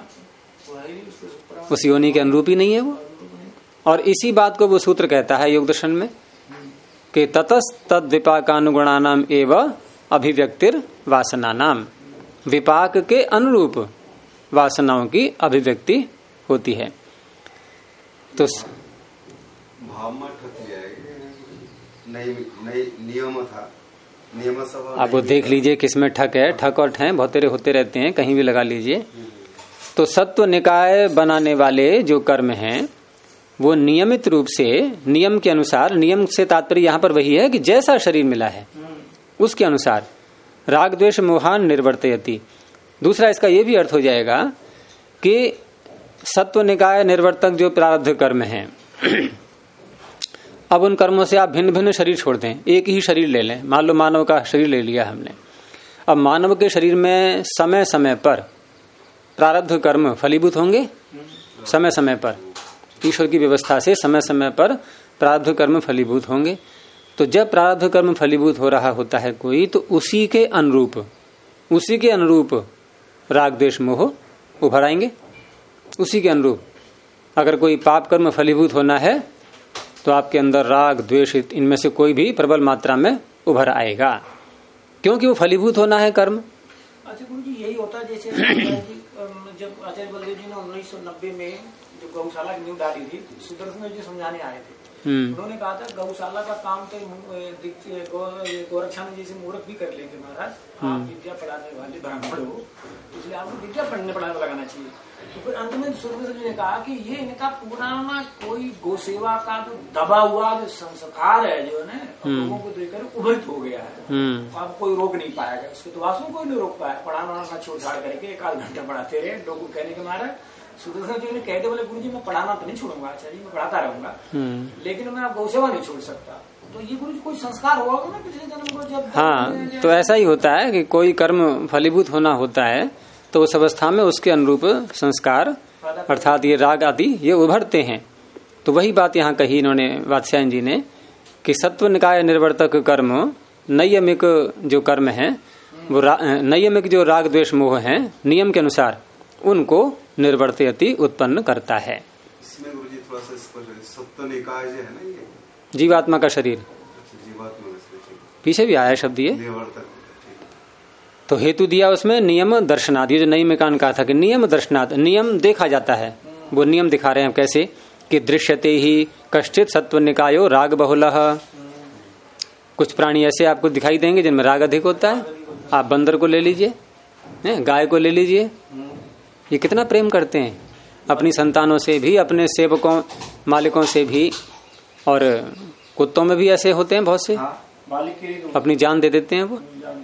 उस योनि के अनुरूप ही नहीं है वो। और इसी बात को वो सूत्र कहता है योग दर्शन में कि ततस् तद विपाकानुगुणानाम एवं अभिव्यक्तिर वासनानाम। विपाक के अनुरूप वासनाओं की अभिव्यक्ति होती है। तो नियम था, नियम सभा। आप वो देख लीजिए किसमें ठक है। ठक और ठय बहुत तेरे होते रहते हैं, कहीं भी लगा लीजिए। तो सत्व निकाय बनाने वाले जो कर्म हैं वो नियमित रूप से, नियम के अनुसार, नियम से तात्पर्य यहाँ पर वही है कि जैसा शरीर मिला है उसके अनुसार राग द्वेष मोहान निर्वर्तयति। दूसरा इसका ये भी अर्थ हो जाएगा कि सत्व निकाय निर्वर्तक जो प्रारब्ध कर्म है, अब उन कर्मों से आप भिन्न भिन्न शरीर छोड़ दें, एक ही शरीर ले लें। मान लो मानव का शरीर ले लिया हमने। अब मानव के शरीर में समय समय पर प्रारब्ध कर्म फलीभूत होंगे। समय समय पर ईश्वर की व्यवस्था से समय समय पर प्रारब्ध कर्म फलीभूत होंगे। तो जब प्रारब्ध कर्म फलीभूत हो रहा होता है कोई, तो उसी के अनुरूप राग द्वेष मोह उभर आएंगे। उसी के अनुरूप अगर कोई पाप कर्म फलीभूत होना है तो आपके अंदर राग द्वेष इनमें से कोई भी प्रबल मात्रा में उभर आएगा, क्योंकि वो फलीभूत होना है कर्म। अच्छा गुरु जी, यही होता है जैसे जब आचार्य बलदेव जी ने 1990 में जो गौशाला की नींव डाली थी, सुदर्शन जी समझाने आए थे। उन्होंने कहा था गौशाला का काम तो गोरक्षा में जैसे मूर्ख भी कर लेंगे महाराज, आप विद्या पढ़ाने वाले ब्राह्मण हो, इसलिए आपको विद्या पढ़ाने लगाना चाहिए। तो फिर अंत में सुदर्शन जी ने कहा कि ये इनका पुराना कोई गौसेवा का जो दबा हुआ जो संस्कार है, जो है लोगों को देखकर उभरित हो गया है, तो आप कोई रोक नहीं पाएगा उसको। तो वास्तव कोई नहीं रोक पाया। पढ़ाना छोड़ छाड़ करके 1 आध घंटा पढ़ाते रहे। लोगों को कहने के मारे सुदर्शन जी ने कहते बोले गुरु जी मैं पढ़ाना तो नहीं छोड़ूंगा, आचार्य मैं पढ़ाता रहूंगा, लेकिन मैं आप गौसेवा नहीं छोड़ सकता। तो ये गुरु जी कोई संस्कार होगा ना पिछले जन्म को जब। हाँ, तो ऐसा ही होता है कि कोई कर्म फलीभूत होना होता है तो उस अवस्था में उसके अनुरूप संस्कार अर्थात ये राग आदि ये उभरते हैं। तो वही बात यहाँ कही इन्होंने वात्स्यायन जी ने कि सत्व निकाय निर्वर्तक कर्म नैयमिक जो कर्म है वो नैयमिक जो राग द्वेष मोह है नियम के अनुसार उनको निर्वर्तयति उत्पन्न करता है। इसमें गुरुजी थोड़ा सा सत्व निकाय जो है ना, ये जीवात्मा का शरीर, जीवात्मा का शरीर पीछे भी आया शब्द ये। तो हेतु दिया उसमें नियम दर्शनाद। ये जो नैयमिकान कहा था कि नियम दर्शनाद, नियम देखा जाता है, वो नियम दिखा रहे हैं कैसे कि दृश्यते ही कश्चित सत्व निकायो राग बहुलः। कुछ प्राणी ऐसे आपको दिखाई देंगे जिनमें राग अधिक होता है। आप बंदर को ले लीजिए, गाय को ले लीजिए, ये कितना प्रेम करते हैं अपनी संतानों से भी, अपने सेवकों मालिकों से भी, और कुत्तों में भी ऐसे होते हैं बहुत से, अपनी जान दे देते हैं वो।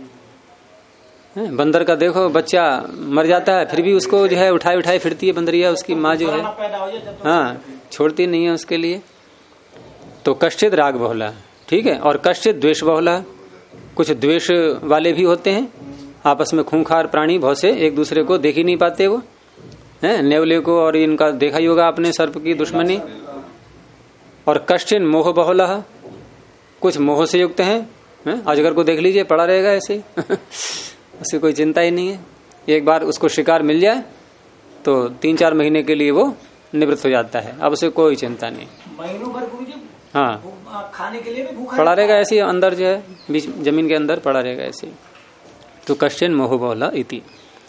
बंदर का देखो बच्चा मर जाता है फिर भी उसको जो है उठाए उठाए फिरती है बंदरिया, उसकी माँ जो है, हाँ, छोड़ती नहीं है उसके लिए। तो कश्चित राग बहुला, ठीक है, और कश्चित द्वेष बहुला, कुछ द्वेष वाले भी होते हैं, आपस में खूंखार प्राणी बहुत से, एक दूसरे को देख ही नहीं पाते वो, हैं, नेवले को और इनका देखा ही होगा आपने, सर्प की दुश्मनी। और कश्चिन मोह बहुला, कुछ मोह से युक्त हैं, अजगर को देख लीजिए पड़ा रहेगा ऐसे उसे कोई चिंता ही नहीं है, एक बार उसको शिकार मिल जाए तो 3-4 महीने के लिए वो निवृत्त हो जाता है, अब उसे कोई चिंता नहीं, महीनों भर गुरुजी हाँ खाने के लिए भी भूखा पड़ा रहेगा ऐसे, अंदर जो है बीच जमीन के अंदर पड़ा रहेगा ऐसे। तो कश्चिन मोह बहुला इति।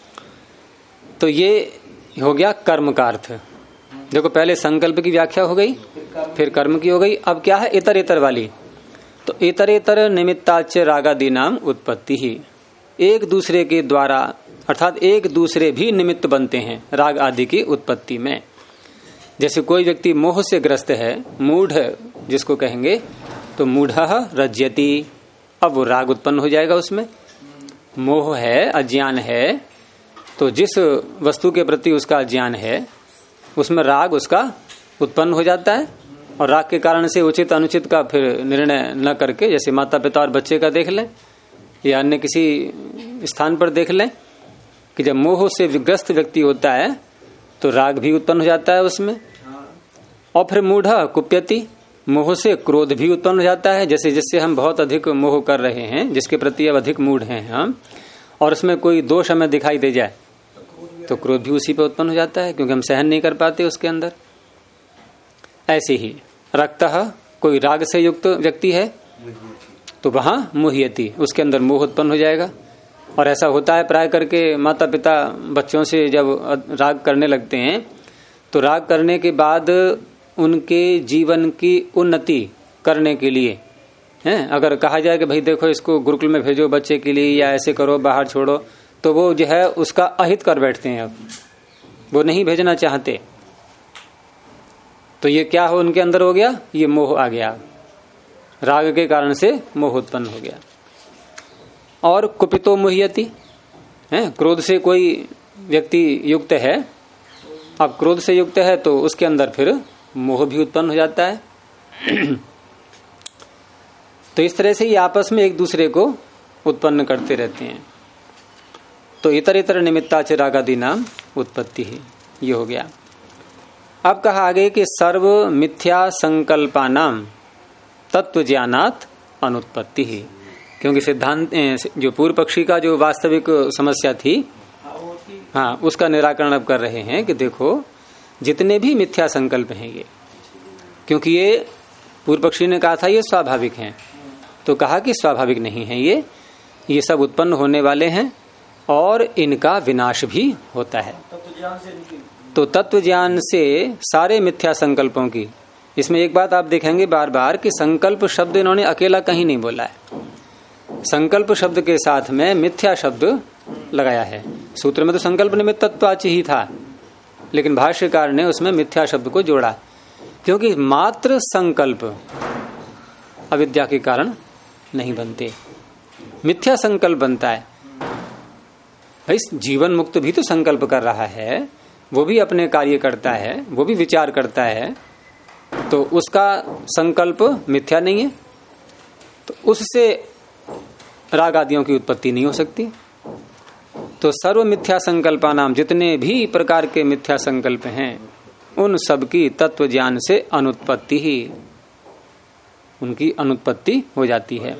तो ये हो गया कर्म का अर्थ। देखो पहले संकल्प की व्याख्या हो गई, फिर कर्म की हो गई, अब क्या है इतर इतर वाली। तो इतरेतर निमित्ताच रागादि नाम उत्पत्ति ही, एक दूसरे के द्वारा अर्थात एक दूसरे भी निमित्त बनते हैं राग आदि की उत्पत्ति में। जैसे कोई व्यक्ति मोह से ग्रस्त है, मूढ़ जिसको कहेंगे, तो मूढ़ः रज्यति, अब वो राग उत्पन्न हो जाएगा उसमें। मोह है, अज्ञान है, तो जिस वस्तु के प्रति उसका अज्ञान है उसमें राग उसका उत्पन्न हो जाता है, और राग के कारण से उचित अनुचित का फिर निर्णय न करके, जैसे माता पिता और बच्चे का देख लें या अन्य किसी स्थान पर देख लें कि जब मोह से ग्रस्त व्यक्ति होता है तो राग भी उत्पन्न हो जाता है उसमें। और फिर मूढ़ कुप्यति, मोह से क्रोध भी उत्पन्न हो जाता है, जैसे जिससे हम बहुत अधिक मोह कर रहे हैं, जिसके प्रति अब अधिक मूढ़ हैं हम, और उसमें कोई दोष हमें दिखाई दे जाए तो क्रोध भी उसी पे उत्पन्न हो जाता है, क्योंकि हम सहन नहीं कर पाते उसके अंदर। ऐसे ही रक्तः, कोई राग से युक्त व्यक्ति है तो वहां मुह्यति, उसके अंदर मोह उत्पन्न हो जाएगा। और ऐसा होता है प्राय करके, माता पिता बच्चों से जब राग करने लगते हैं तो राग करने के बाद उनके जीवन की उन्नति करने के लिए हैं, अगर कहा जाए कि भाई देखो इसको गुरुकुल में भेजो बच्चे के लिए, या ऐसे करो बाहर छोड़ो, तो वो जो है उसका अहित कर बैठते हैं, अब वो नहीं भेजना चाहते। तो ये क्या हो उनके अंदर हो गया, ये मोह आ गया, राग के कारण से मोह उत्पन्न हो गया। और कुपितो मुह्यति, है, क्रोध से कोई व्यक्ति युक्त है, अब क्रोध से युक्त है तो उसके अंदर फिर मोह भी उत्पन्न हो जाता है। तो इस तरह से ये आपस में एक दूसरे को उत्पन्न करते रहते हैं। तो इतर इतर निमित्ताच रागादि नाम उत्पत्ति है, ये हो गया। अब कहा आगे कि सर्व मिथ्या संकल्पानाम तत्व ज्ञानात अनुत्पत्ति ही, क्योंकि सिद्धांत जो पूर्व पक्षी का जो वास्तविक समस्या थी, हाँ, उसका निराकरण अब कर रहे हैं कि देखो जितने भी मिथ्या संकल्प हैं ये, क्योंकि ये पूर्व पक्षी ने कहा था ये स्वाभाविक हैं, तो कहा कि स्वाभाविक नहीं है, ये सब उत्पन्न होने वाले हैं और इनका विनाश भी होता है। तो तत्व ज्ञान से सारे मिथ्या संकल्पों की, इसमें एक बात आप देखेंगे बार बार कि संकल्प शब्द इन्होंने अकेला कहीं नहीं बोला है, संकल्प शब्द के साथ में मिथ्या शब्द लगाया है। सूत्र में तो संकल्प निमित्त तत्वाच ही था, लेकिन भाष्यकार ने उसमें मिथ्या शब्द को जोड़ा, क्योंकि मात्र संकल्प अविद्या के कारण नहीं बनते, मिथ्या संकल्प बनता है। भाई जीवन मुक्त भी तो संकल्प कर रहा है, वो भी अपने कार्य करता है, वो भी विचार करता है, तो उसका संकल्प मिथ्या नहीं है, तो उससे राग आदियों की उत्पत्ति नहीं हो सकती। तो सर्व मिथ्या संकल्पा नाम, जितने भी प्रकार के मिथ्या संकल्प हैं उन सब की तत्व ज्ञान से अनुत्पत्ति ही, उनकी अनुत्पत्ति हो जाती है,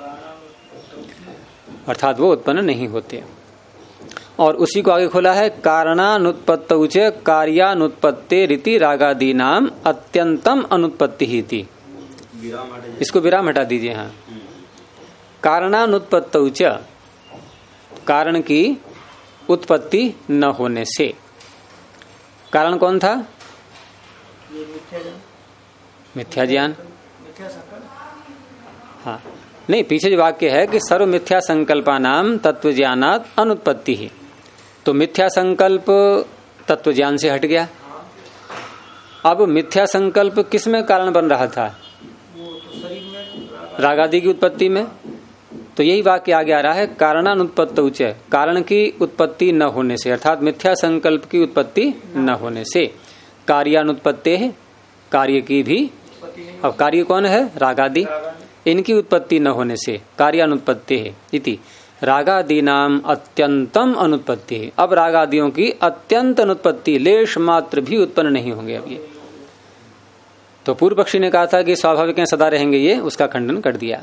अर्थात वो उत्पन्न नहीं होते। और उसी को आगे खोला है, कारणानुत्पत्तौच कार्यानुत्पत्ते रीति रागादि नाम अत्यंतम अनुत्पत्ति ही थी। इसको विराम हटा दीजिए। हाँ, कारणानुत्पत्तौच, कारण की उत्पत्ति न होने से। कारण कौन था? ये मिथ्या ज्ञान, मिथ्या संकल्प। हाँ नहीं, पीछे जो वाक्य है कि सर्व मिथ्या संकल्पानाम तत्व ज्ञानात अनुत्पत्ति ही, तो मिथ्या संकल्प तत्व ज्ञान से हट गया। अब मिथ्या संकल्प किस में कारण बन रहा था? वो तो शरीर में रागादि की उत्पत्ति में। तो यही वाक्य आगे आ रहा है, कारणानुत्पत्त उच्च, कारण की उत्पत्ति न होने से, अर्थात मिथ्या संकल्प की उत्पत्ति न होने से। कार्यानुत्पत्ति है, कार्य की भी, अब कार्य कौन है? रागादि, इनकी उत्पत्ति न होने से कार्यानुत्पत्ति है इति रागादि नाम अत्यंतम अनुत्पत्ति है। अब रागादियों की अत्यंत अनुत्पत्ति, लेश मात्र भी उत्पन्न नहीं होंगे अब ये। तो पूर्व पक्षी ने कहा था कि स्वाभाविक हैं, सदा रहेंगे, ये उसका खंडन कर दिया।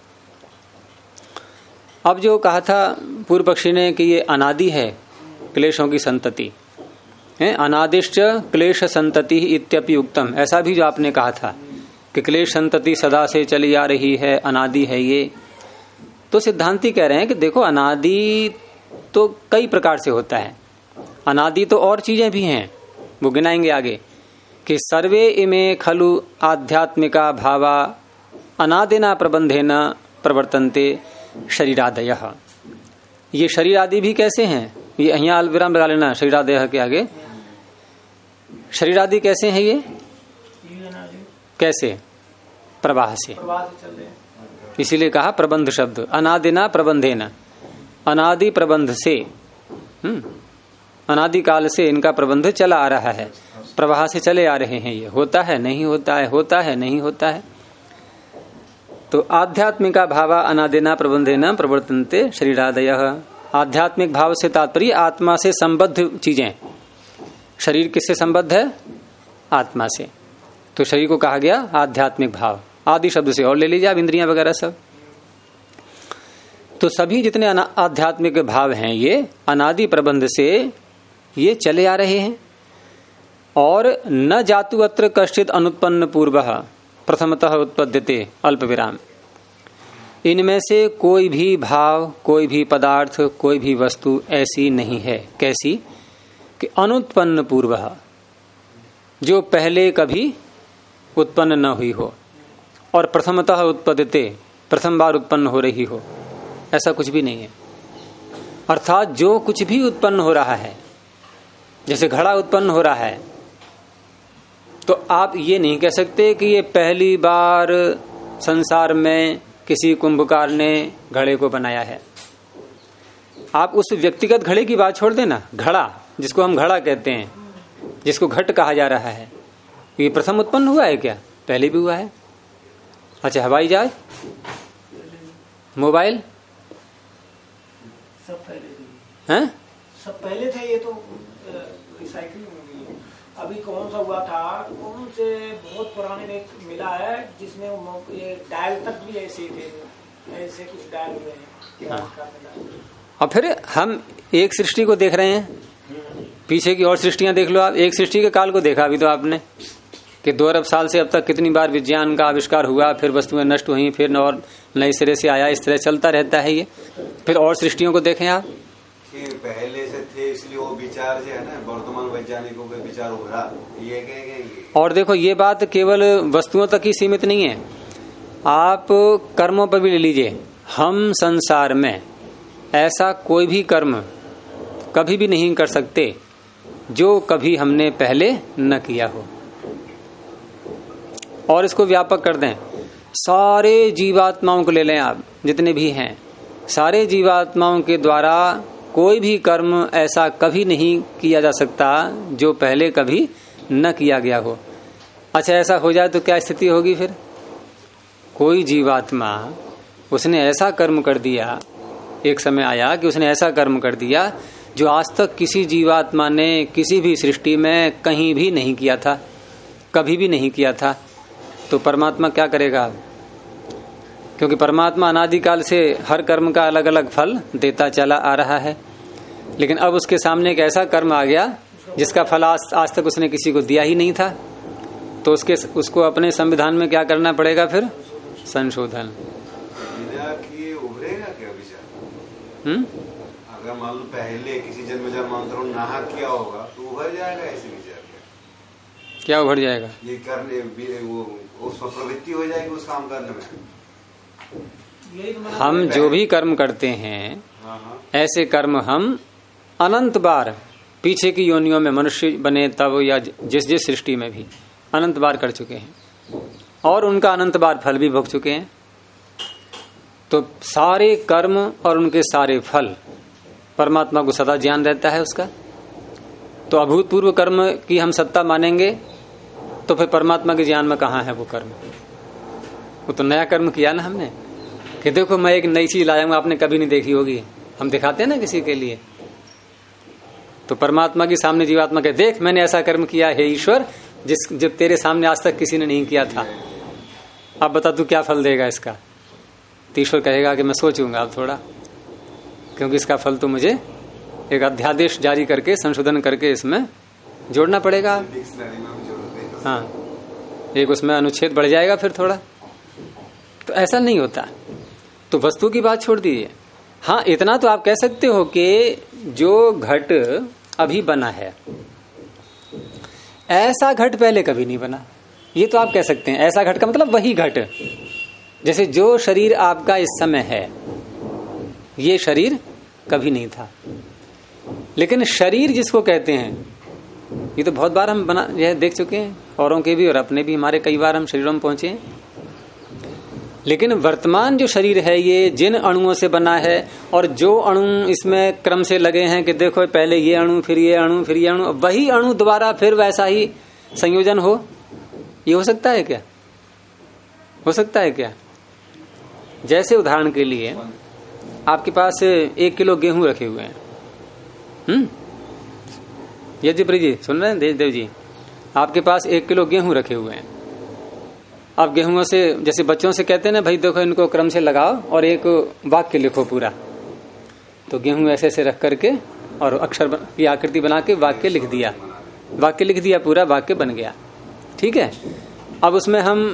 अब जो कहा था पूर्व पक्षी ने कि ये अनादि है, क्लेशों की संतति है, अनादिश्च क्लेश संतति इत्यपि उक्तम, ऐसा भी जो आपने कहा था कि क्लेश संतति सदा से चली आ रही है, अनादि है ये। तो सिद्धांती कह रहे हैं कि देखो अनादि तो कई प्रकार से होता है, अनादि तो और चीजें भी हैं, वो गिनाएंगे आगे कि सर्वे इमे खलु आध्यात्मिका भावा अनादिना प्रबंधेन प्रवर्तन्ते शरीरादयः। ये शरीर आदि भी कैसे हैं? ये यहाँ अल्पविराम लगा लेना, शरीरादयः के आगे। शरीर आदि कैसे हैं ये? कैसे? प्रवाह से, इसीलिए कहा प्रबंध शब्द, अनादिना प्रबंधेन, अनादि प्रबंध से, अनादि काल से इनका प्रबंध चला आ रहा है, प्रवाह से चले आ रहे हैं। ये होता है नहीं होता है, होता है नहीं होता है। तो आध्यात्मिका भावा अनादिना प्रबंधेन प्रवर्तन्ते शरीरादयः। आध्यात्मिक भाव से तात्पर्य आत्मा से संबद्ध चीजें। शरीर किससे संबद्ध है? आत्मा से। तो शरीर को कहा गया आध्यात्मिक भाव, आदि शब्द से और ले लीजिए आप, इंद्रियां वगैरह सब। तो सभी जितने आध्यात्मिक भाव हैं ये अनादि प्रबंध से ये चले आ रहे हैं। और न जातु अत्र कश्चित अनुत्पन्न पूर्वः प्रथमतः उत्पद्यते अल्प विराम। इनमें से कोई भी भाव, कोई भी पदार्थ, कोई भी वस्तु ऐसी नहीं है। कैसी? कि अनुत्पन्न पूर्वः, जो पहले कभी उत्पन्न न हुई हो, और प्रथमतः उत्पद्यते, प्रथम बार उत्पन्न हो रही हो, ऐसा कुछ भी नहीं है। अर्थात जो कुछ भी उत्पन्न हो रहा है, जैसे घड़ा उत्पन्न हो रहा है, तो आप ये नहीं कह सकते कि ये पहली बार संसार में किसी कुंभकार ने घड़े को बनाया है। आप उस व्यक्तिगत घड़े की बात छोड़ देना, घड़ा जिसको हम घड़ा कहते हैं, जिसको घट कहा जा रहा है, ये प्रथम उत्पन्न हुआ है क्या? पहले भी हुआ है। अच्छा, हवाई जहाज, मोबाइल, सब पहले हैं? सब पहले थे। ये तो रिसाइकलिंग हो गई है। अभी कौन सा हुआ था, कौन से बहुत पुराने में मिला है जिसमें ये डायल तक भी ऐसे थे, ऐसे कुछ डायल हुए हैं। और फिर हम एक सृष्टि को देख रहे हैं, पीछे की और सृष्टियां देख लो आप। एक सृष्टि के काल को देखा अभी तो आपने कि 2 अरब साल से अब तक कितनी बार विज्ञान का आविष्कार हुआ, फिर वस्तुएं नष्ट हुई, फिर और नए सिरे से आया, इस तरह चलता रहता है ये। फिर और सृष्टियों को देखें आप, पहले से थे, इसलिए वो विचार जो है ना वर्तमान वैज्ञानिकों के विचार उभरा, ये कहेंगे। और देखो ये बात केवल वस्तुओं तक ही सीमित नहीं है, आप कर्मों पर भी ले लीजिए। हम संसार में ऐसा कोई भी कर्म कभी भी नहीं कर सकते जो कभी हमने पहले न किया हो। और इसको व्यापक कर दें, सारे जीवात्माओं को ले लें आप, जितने भी हैं, सारे जीवात्माओं के द्वारा कोई भी कर्म ऐसा कभी नहीं किया जा सकता जो पहले कभी न किया गया हो। अच्छा, ऐसा हो जाए तो क्या स्थिति होगी फिर? कोई जीवात्मा उसने ऐसा कर्म कर दिया, एक समय आया कि उसने ऐसा कर्म कर दिया जो आज तक किसी जीवात्मा ने किसी भी सृष्टि में कहीं भी नहीं किया था, कभी भी नहीं किया था। तो परमात्मा क्या करेगा? क्योंकि परमात्मा अनादिकाल से हर कर्म का अलग अलग फल देता चला आ रहा है, लेकिन अब उसके सामने एक ऐसा कर्म आ गया जिसका फल आज तक उसने किसी को दिया ही नहीं था। तो उसको अपने संविधान में क्या करना पड़ेगा फिर? संशोधन। उभरेगा क्या विचार? अगर मान लो पहले किसी जन्म मंत्रों नहा किया होगा तो उभर जाएगा ऐसे विचार? क्या उभर जाएगा? ये करने वो उसमें प्रवृत्ति हो जाएगी उस काम करने में। हम जो भी कर्म करते हैं ऐसे कर्म हम अनंत बार पीछे की योनियों में मनुष्य बने तब या जिस जिस सृष्टि में भी अनंत बार कर चुके हैं और उनका अनंत बार फल भी भोग चुके हैं। तो सारे कर्म और उनके सारे फल परमात्मा को सदा ज्ञान रहता है उसका। तो अभूतपूर्व कर्म की हम सत्ता मानेंगे तो फिर परमात्मा के ज्ञान में कहाँ है वो कर्म? वो तो नया कर्म किया ना हमने कि देखो मैं एक नई चीज लाया हूं, आपने कभी नहीं देखी होगी, हम दिखाते हैं ना किसी के लिए। तो परमात्मा के सामने जीवात्मा के देख मैंने ऐसा कर्म किया है ईश्वर जो तेरे सामने आज तक किसी ने नहीं किया था, अब बता तू क्या फल देगा इसका? तो ईश्वर कहेगा कि मैं सोचूंगा अब थोड़ा, क्योंकि इसका फल तो मुझे एक अध्यादेश जारी करके संशोधन करके इसमें जोड़ना पड़ेगा। हाँ, एक उसमें अनुच्छेद बढ़ जाएगा फिर थोड़ा। तो ऐसा नहीं होता। तो वस्तु की बात छोड़ दीजिए। हाँ, इतना तो आप कह सकते हो कि जो घट अभी बना है ऐसा घट पहले कभी नहीं बना, ये तो आप कह सकते हैं। ऐसा घट का मतलब वही घट, जैसे जो शरीर आपका इस समय है ये शरीर कभी नहीं था। लेकिन शरीर जिसको कहते हैं ये तो बहुत बार हम बना यह देख चुके हैं, औरों के भी और अपने भी, हमारे कई बार हम शरीरों में पहुंचे हैं। लेकिन वर्तमान जो शरीर है ये जिन अणुओं से बना है और जो अणु इसमें क्रम से लगे हैं कि देखो पहले ये अणु फिर ये अणु फिर ये अणु, वही अणु दोबारा फिर वैसा ही संयोजन हो, ये हो सकता है क्या? हो सकता है क्या? जैसे उदाहरण के लिए आपके पास 1 किलो गेहूं रखे हुए हैं। यज्ञप्रिय जी सुन रहे हैं? देव जी, आपके पास 1 किलो गेहूं रखे हुए हैं। अब गेहूं से जैसे बच्चों से कहते हैं ना, भाई देखो इनको क्रम से लगाओ और एक वाक्य लिखो पूरा। तो गेहूं ऐसे ऐसे रख करके और अक्षर की आकृति बना के वाक्य लिख दिया, वाक्य लिख दिया, पूरा वाक्य बन गया। ठीक है। अब उसमें हम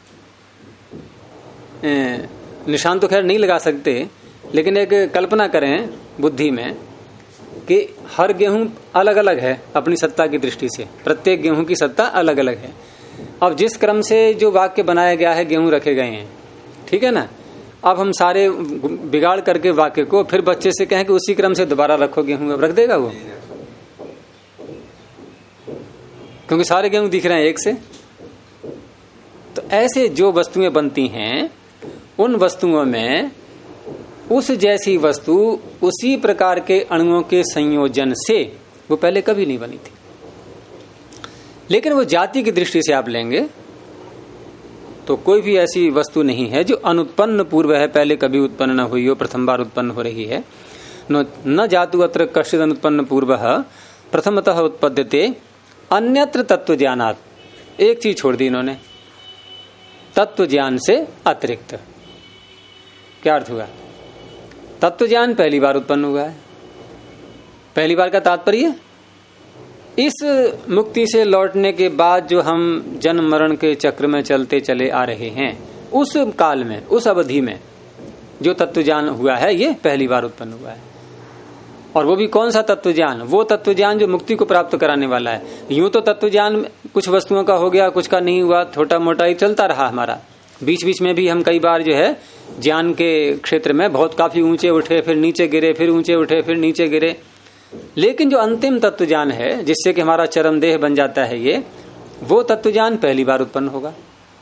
निशान तो खैर नहीं लगा सकते, लेकिन एक कल्पना करें बुद्धि में कि हर गेहूं अलग अलग है अपनी सत्ता की दृष्टि से, प्रत्येक गेहूं की सत्ता अलग अलग है। अब जिस क्रम से जो वाक्य बनाया गया है गेहूं रखे गए हैं, ठीक है ना, अब हम सारे बिगाड़ करके वाक्य को फिर बच्चे से कहें कि उसी क्रम से दोबारा रखो गेहूं, अब रख देगा वो? क्योंकि सारे गेहूं दिख रहे हैं एक से। तो ऐसे जो वस्तुएं बनती हैं उन वस्तुओं में उस जैसी वस्तु उसी प्रकार के अणुओं के संयोजन से वो पहले कभी नहीं बनी थी। लेकिन वो जाति की दृष्टि से आप लेंगे तो कोई भी ऐसी वस्तु नहीं है जो अनुत्पन्न पूर्व है, पहले कभी उत्पन्न न हुई हो, प्रथम बार उत्पन्न हो रही है। न जातु अत्र कश्चित् अनुत्पन्न पूर्व प्रथमतः उत्पद्यते अन्यत्र तत्व ज्ञानात्। एक चीज छोड़ दी इन्होंने, तत्व ज्ञान से अतिरिक्त। क्या अर्थ हुआ? तत्व ज्ञान पहली बार उत्पन्न हुआ है। पहली बार का तात्पर्य इस मुक्ति से लौटने के बाद जो हम जन्म मरण के चक्र में चलते चले आ रहे हैं, उस काल में, उस अवधि में जो तत्व ज्ञान हुआ है ये पहली बार उत्पन्न हुआ है। और वो भी कौन सा तत्व ज्ञान? वो तत्व ज्ञान जो मुक्ति को प्राप्त कराने वाला है। यूं तो तत्व ज्ञान कुछ वस्तुओं का हो गया, कुछ का नहीं हुआ, छोटा मोटा ही चलता रहा हमारा। बीच बीच में भी हम कई बार जो है ज्ञान के क्षेत्र में बहुत काफी ऊंचे उठे, फिर नीचे गिरे, फिर ऊंचे उठे, फिर नीचे गिरे। लेकिन जो अंतिम तत्व ज्ञान है जिससे कि हमारा चरम देह बन जाता है ये, वो तत्व ज्ञान पहली बार उत्पन्न होगा।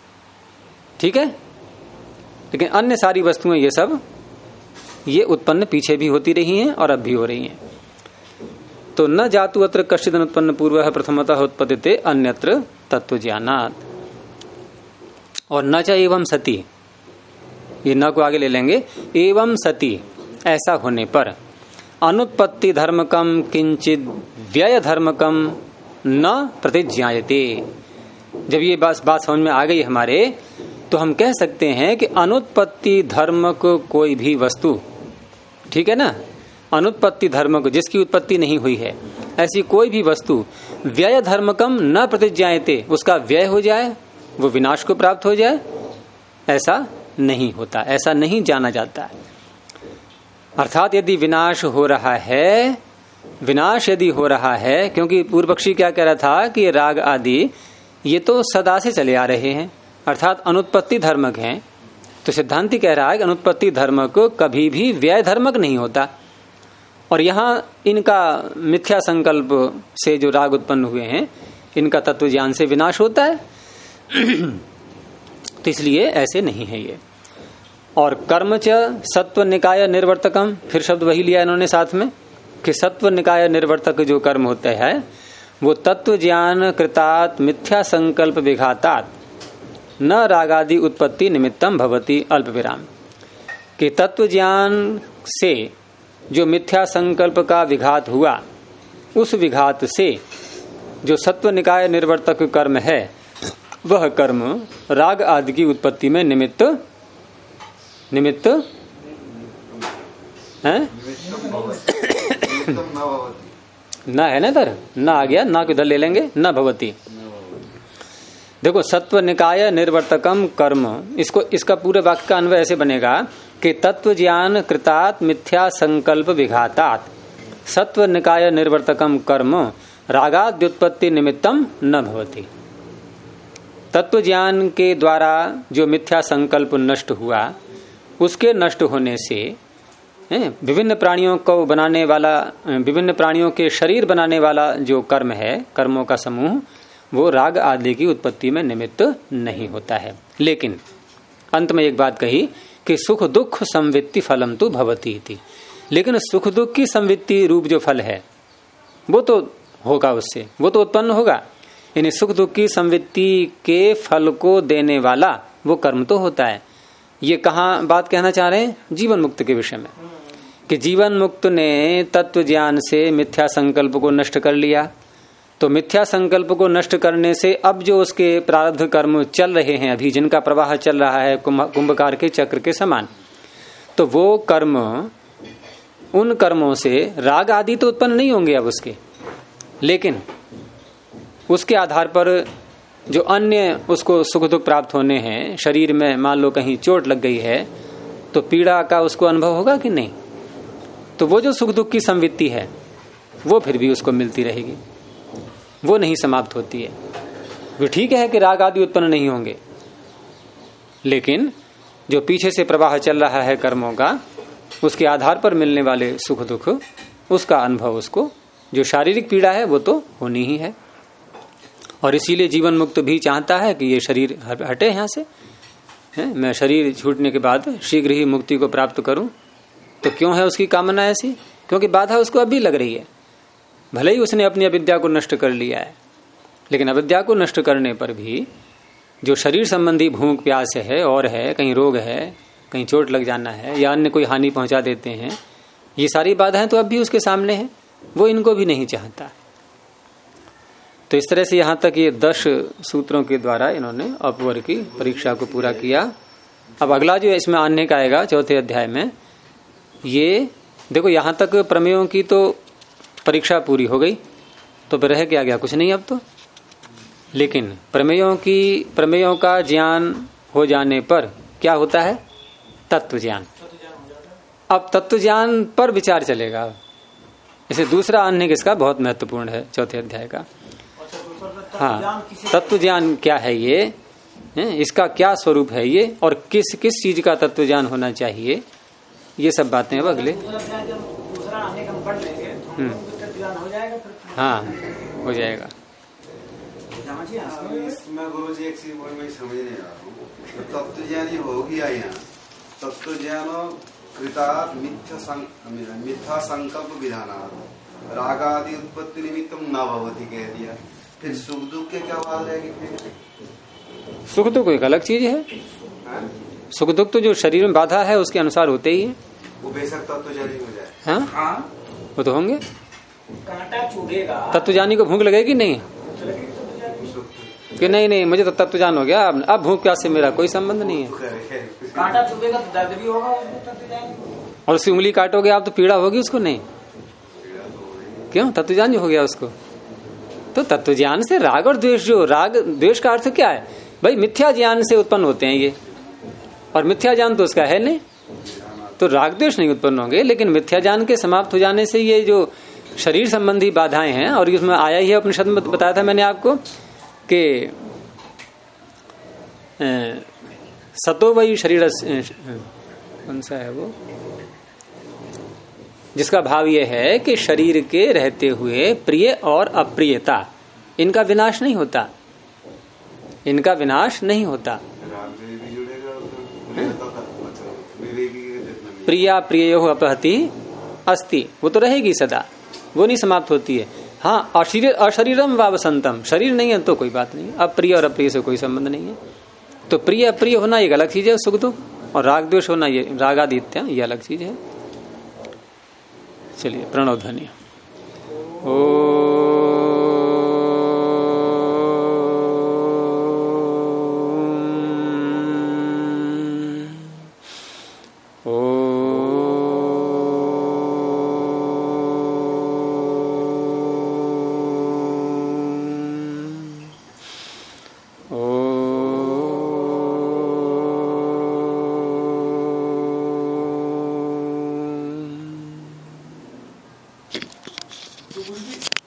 ठीक है। लेकिन अन्य सारी वस्तुएं ये सब ये उत्पन्न पीछे भी होती रही हैं और अब भी हो रही हैं। तो न जातु अत्र कश्चित् अनुत्पन्न पूर्वः प्रथमतः उत्पद्यते अन्यत्र तत्व ज्ञानात्। और न च एवं सती, ये न को आगे ले लेंगे, एवं सती, ऐसा होने पर अनुत्पत्ति धर्मकम किंचित व्यय धर्मकम न प्रतिज्ञायते। जब ये बात समझ में आ गई हमारे, तो हम कह सकते हैं कि अनुत्पत्ति धर्म को कोई भी वस्तु, ठीक है ना, अनुत्पत्ति धर्म को जिसकी उत्पत्ति नहीं हुई है, ऐसी कोई भी वस्तु व्यय धर्मकम न प्रतिज्ञायते, उसका व्यय हो जाए, वो विनाश को प्राप्त हो जाए, ऐसा नहीं होता, ऐसा नहीं जाना जाता। अर्थात यदि विनाश हो रहा है, विनाश यदि हो रहा है, क्योंकि पूर्व पक्षी क्या कह रहा था कि राग आदि ये तो सदा से चले आ रहे हैं, अर्थात अनुत्पत्ति धर्मक हैं। तो सिद्धांति कह रहा है कि अनुत्पत्ति धर्मक कभी भी व्यय धर्मक नहीं होता। और यहाँ इनका मिथ्या संकल्प से जो राग उत्पन्न हुए हैं, इनका तत्व ज्ञान से विनाश होता है। तो इसलिए ऐसे नहीं है ये। और कर्म च सत्व निकाय निर्वर्तकम, फिर शब्द वही लिया इन्होंने साथ में कि सत्व निकाय निर्वर्तक जो कर्म होता है वो तत्व ज्ञान कृतात मिथ्या संकल्प विघातात न रागादि उत्पत्ति निमित्तम भवति अल्प विराम। कि तत्व ज्ञान से जो मिथ्या संकल्प का विघात हुआ, उस विघात से जो सत्व निकाय निर्वर्तक कर्म है वह कर्म राग आदि की उत्पत्ति में निमित्त है ना, है ना इधर ना आ गया, ना किधर ले लेंगे, न भवती। देखो सत्व निकाय निर्वर्तकम कर्म, इसको इसका पूरे वाक्य का अन्वय ऐसे बनेगा कि तत्व ज्ञान कृतात मिथ्या संकल्प विघातात सत्व निकाय निर्वर्तकम कर्म रागाद्युत्पत्ति निमित्तम न भवति। तत्व ज्ञान के द्वारा जो मिथ्या संकल्प नष्ट हुआ, उसके नष्ट होने से विभिन्न प्राणियों को बनाने वाला, विभिन्न प्राणियों के शरीर बनाने वाला जो कर्म है, कर्मों का समूह, वो राग आदि की उत्पत्ति में निमित्त नहीं होता है। लेकिन अंत में एक बात कही कि सुख दुख संवित्ति फलम तो भवती थी। लेकिन सुख दुख की संवित्ति रूप जो फल है वो तो होगा, उससे वो तो उत्पन्न होगा। यानी सुख दुख की संवित्ति के फल को देने वाला वो कर्म तो होता है। ये कहाँ बात कहना चाह रहे हैं? जीवन मुक्त के विषय में, कि जीवन मुक्त ने तत्व ज्ञान से मिथ्या संकल्प को नष्ट कर लिया। तो मिथ्या संकल्प को नष्ट करने से अब जो उसके प्रारब्ध कर्म चल रहे हैं, अभी जिनका प्रवाह चल रहा है कुंभकार के चक्र के समान, तो वो कर्म, उन कर्मों से राग आदि तो उत्पन्न नहीं होंगे अब उसके, लेकिन उसके आधार पर जो अन्य उसको सुख दुख प्राप्त होने हैं, शरीर में मान लो कहीं चोट लग गई है तो पीड़ा का उसको अनुभव होगा कि नहीं? तो वो जो सुख दुख की संवित्ति है वो फिर भी उसको मिलती रहेगी, वो नहीं समाप्त होती है। वो ठीक है कि राग आदि उत्पन्न नहीं होंगे, लेकिन जो पीछे से प्रवाह चल रहा है कर्मों का, उसके आधार पर मिलने वाले सुख दुख, उसका अनुभव उसको, जो शारीरिक पीड़ा है वो तो होनी ही है। और इसीलिए जीवन मुक्त भी चाहता है कि ये शरीर हटे यहाँ से, मैं शरीर छूटने के बाद शीघ्र ही मुक्ति को प्राप्त करूं। तो क्यों है उसकी कामना ऐसी? क्योंकि बाधा उसको अभी लग रही है। भले ही उसने अपनी अविद्या को नष्ट कर लिया है, लेकिन अविद्या को नष्ट करने पर भी जो शरीर संबंधी भूख प्यास है और है, कहीं रोग है, कहीं चोट लग जाना है या अन्य कोई हानि पहुंचा देते हैं, ये सारी बाधाएं तो अब भी उसके सामने है, वो इनको भी नहीं चाहता। तो इस तरह से यहाँ तक ये 10 सूत्रों के द्वारा इन्होंने अपवर की परीक्षा को पूरा किया। अब अगला जो इसमें आने का आएगा चौथे अध्याय में, ये देखो यहाँ तक प्रमेयों की तो परीक्षा पूरी हो गई, तो फिर रह क्या गया? कुछ नहीं अब तो। लेकिन प्रमेयों का ज्ञान हो जाने पर क्या होता है? तत्व ज्ञान। अब तत्व ज्ञान पर विचार चलेगा। इसे दूसरा अन्य किसका बहुत महत्वपूर्ण है चौथे अध्याय का। हाँ, तत्व ज्ञान क्या है ये, इसका क्या स्वरूप है ये, और किस किस चीज का तत्व ज्ञान होना चाहिए, ये सब बातें अब अगले। हाँ, हो जाएगा। इसमें गुरु जी एक चीज मैं समझ नहीं आ रहा हूँ, तत्व ज्ञान हो गया यहाँ, तत्व ज्ञान कृतात् मिथ्या संकल्प विधानात् रागादि उत्पत्ति निमित्तम न भवति कह दिया। फिर सुख दुख के क्या बात रहेगी? सुख दुख एक अलग चीज है। सुख दुख तो जो शरीर में बाधा है उसके अनुसार होते ही है। वो बेशक तत्वज्ञानी हो जाए। हाँ, वो तो होंगे। कांटा चुभेगा, तत्वज्ञानी को भूख लगेगी नहीं कि नहीं मुझे तो तत्वज्ञान हो गया, अब भूख प्यास से मेरा कोई संबंध नहीं है। कांटा चुभेगा तो दर्द भी होगा तत्वज्ञानी, और उसकी उंगली काटोगे आप तो पीड़ा होगी उसको? नहीं, क्यों? तत्वज्ञान हो गया उसको। तो तत्व ज्ञान से राग और द्वेष, जो राग द्वेष का अर्थ क्या है भाई? मिथ्या ज्ञान से उत्पन्न होते हैं ये, और मिथ्या ज्ञान तो उसका है नहीं, तो राग द्वेष नहीं उत्पन्न होंगे। लेकिन मिथ्या ज्ञान के समाप्त हो जाने से ये जो शरीर संबंधी बाधाएं हैं, और इसमें आया ही है उपनिषद में बताया था मैंने आपको कि सतो वही शरीर, कौन सा है वो, जिसका भाव यह है कि शरीर के रहते हुए प्रिय और अप्रियता इनका विनाश नहीं होता, इनका विनाश नहीं होता। प्रिया प्रिय अपहति अस्ति, वो तो रहेगी सदा, वो नहीं समाप्त होती है। हाँ, अशरीरम व वसंतम, शरीर नहीं है तो कोई बात नहीं, अप्रिय और अप्रिय से कोई संबंध नहीं है। तो प्रिय अप्रिय होना एक अलग चीज है, सुख दुख, और राग द्वेष होना ये रागादित्य ये अलग चीज है। चलिए प्रणव ध्वनि। तो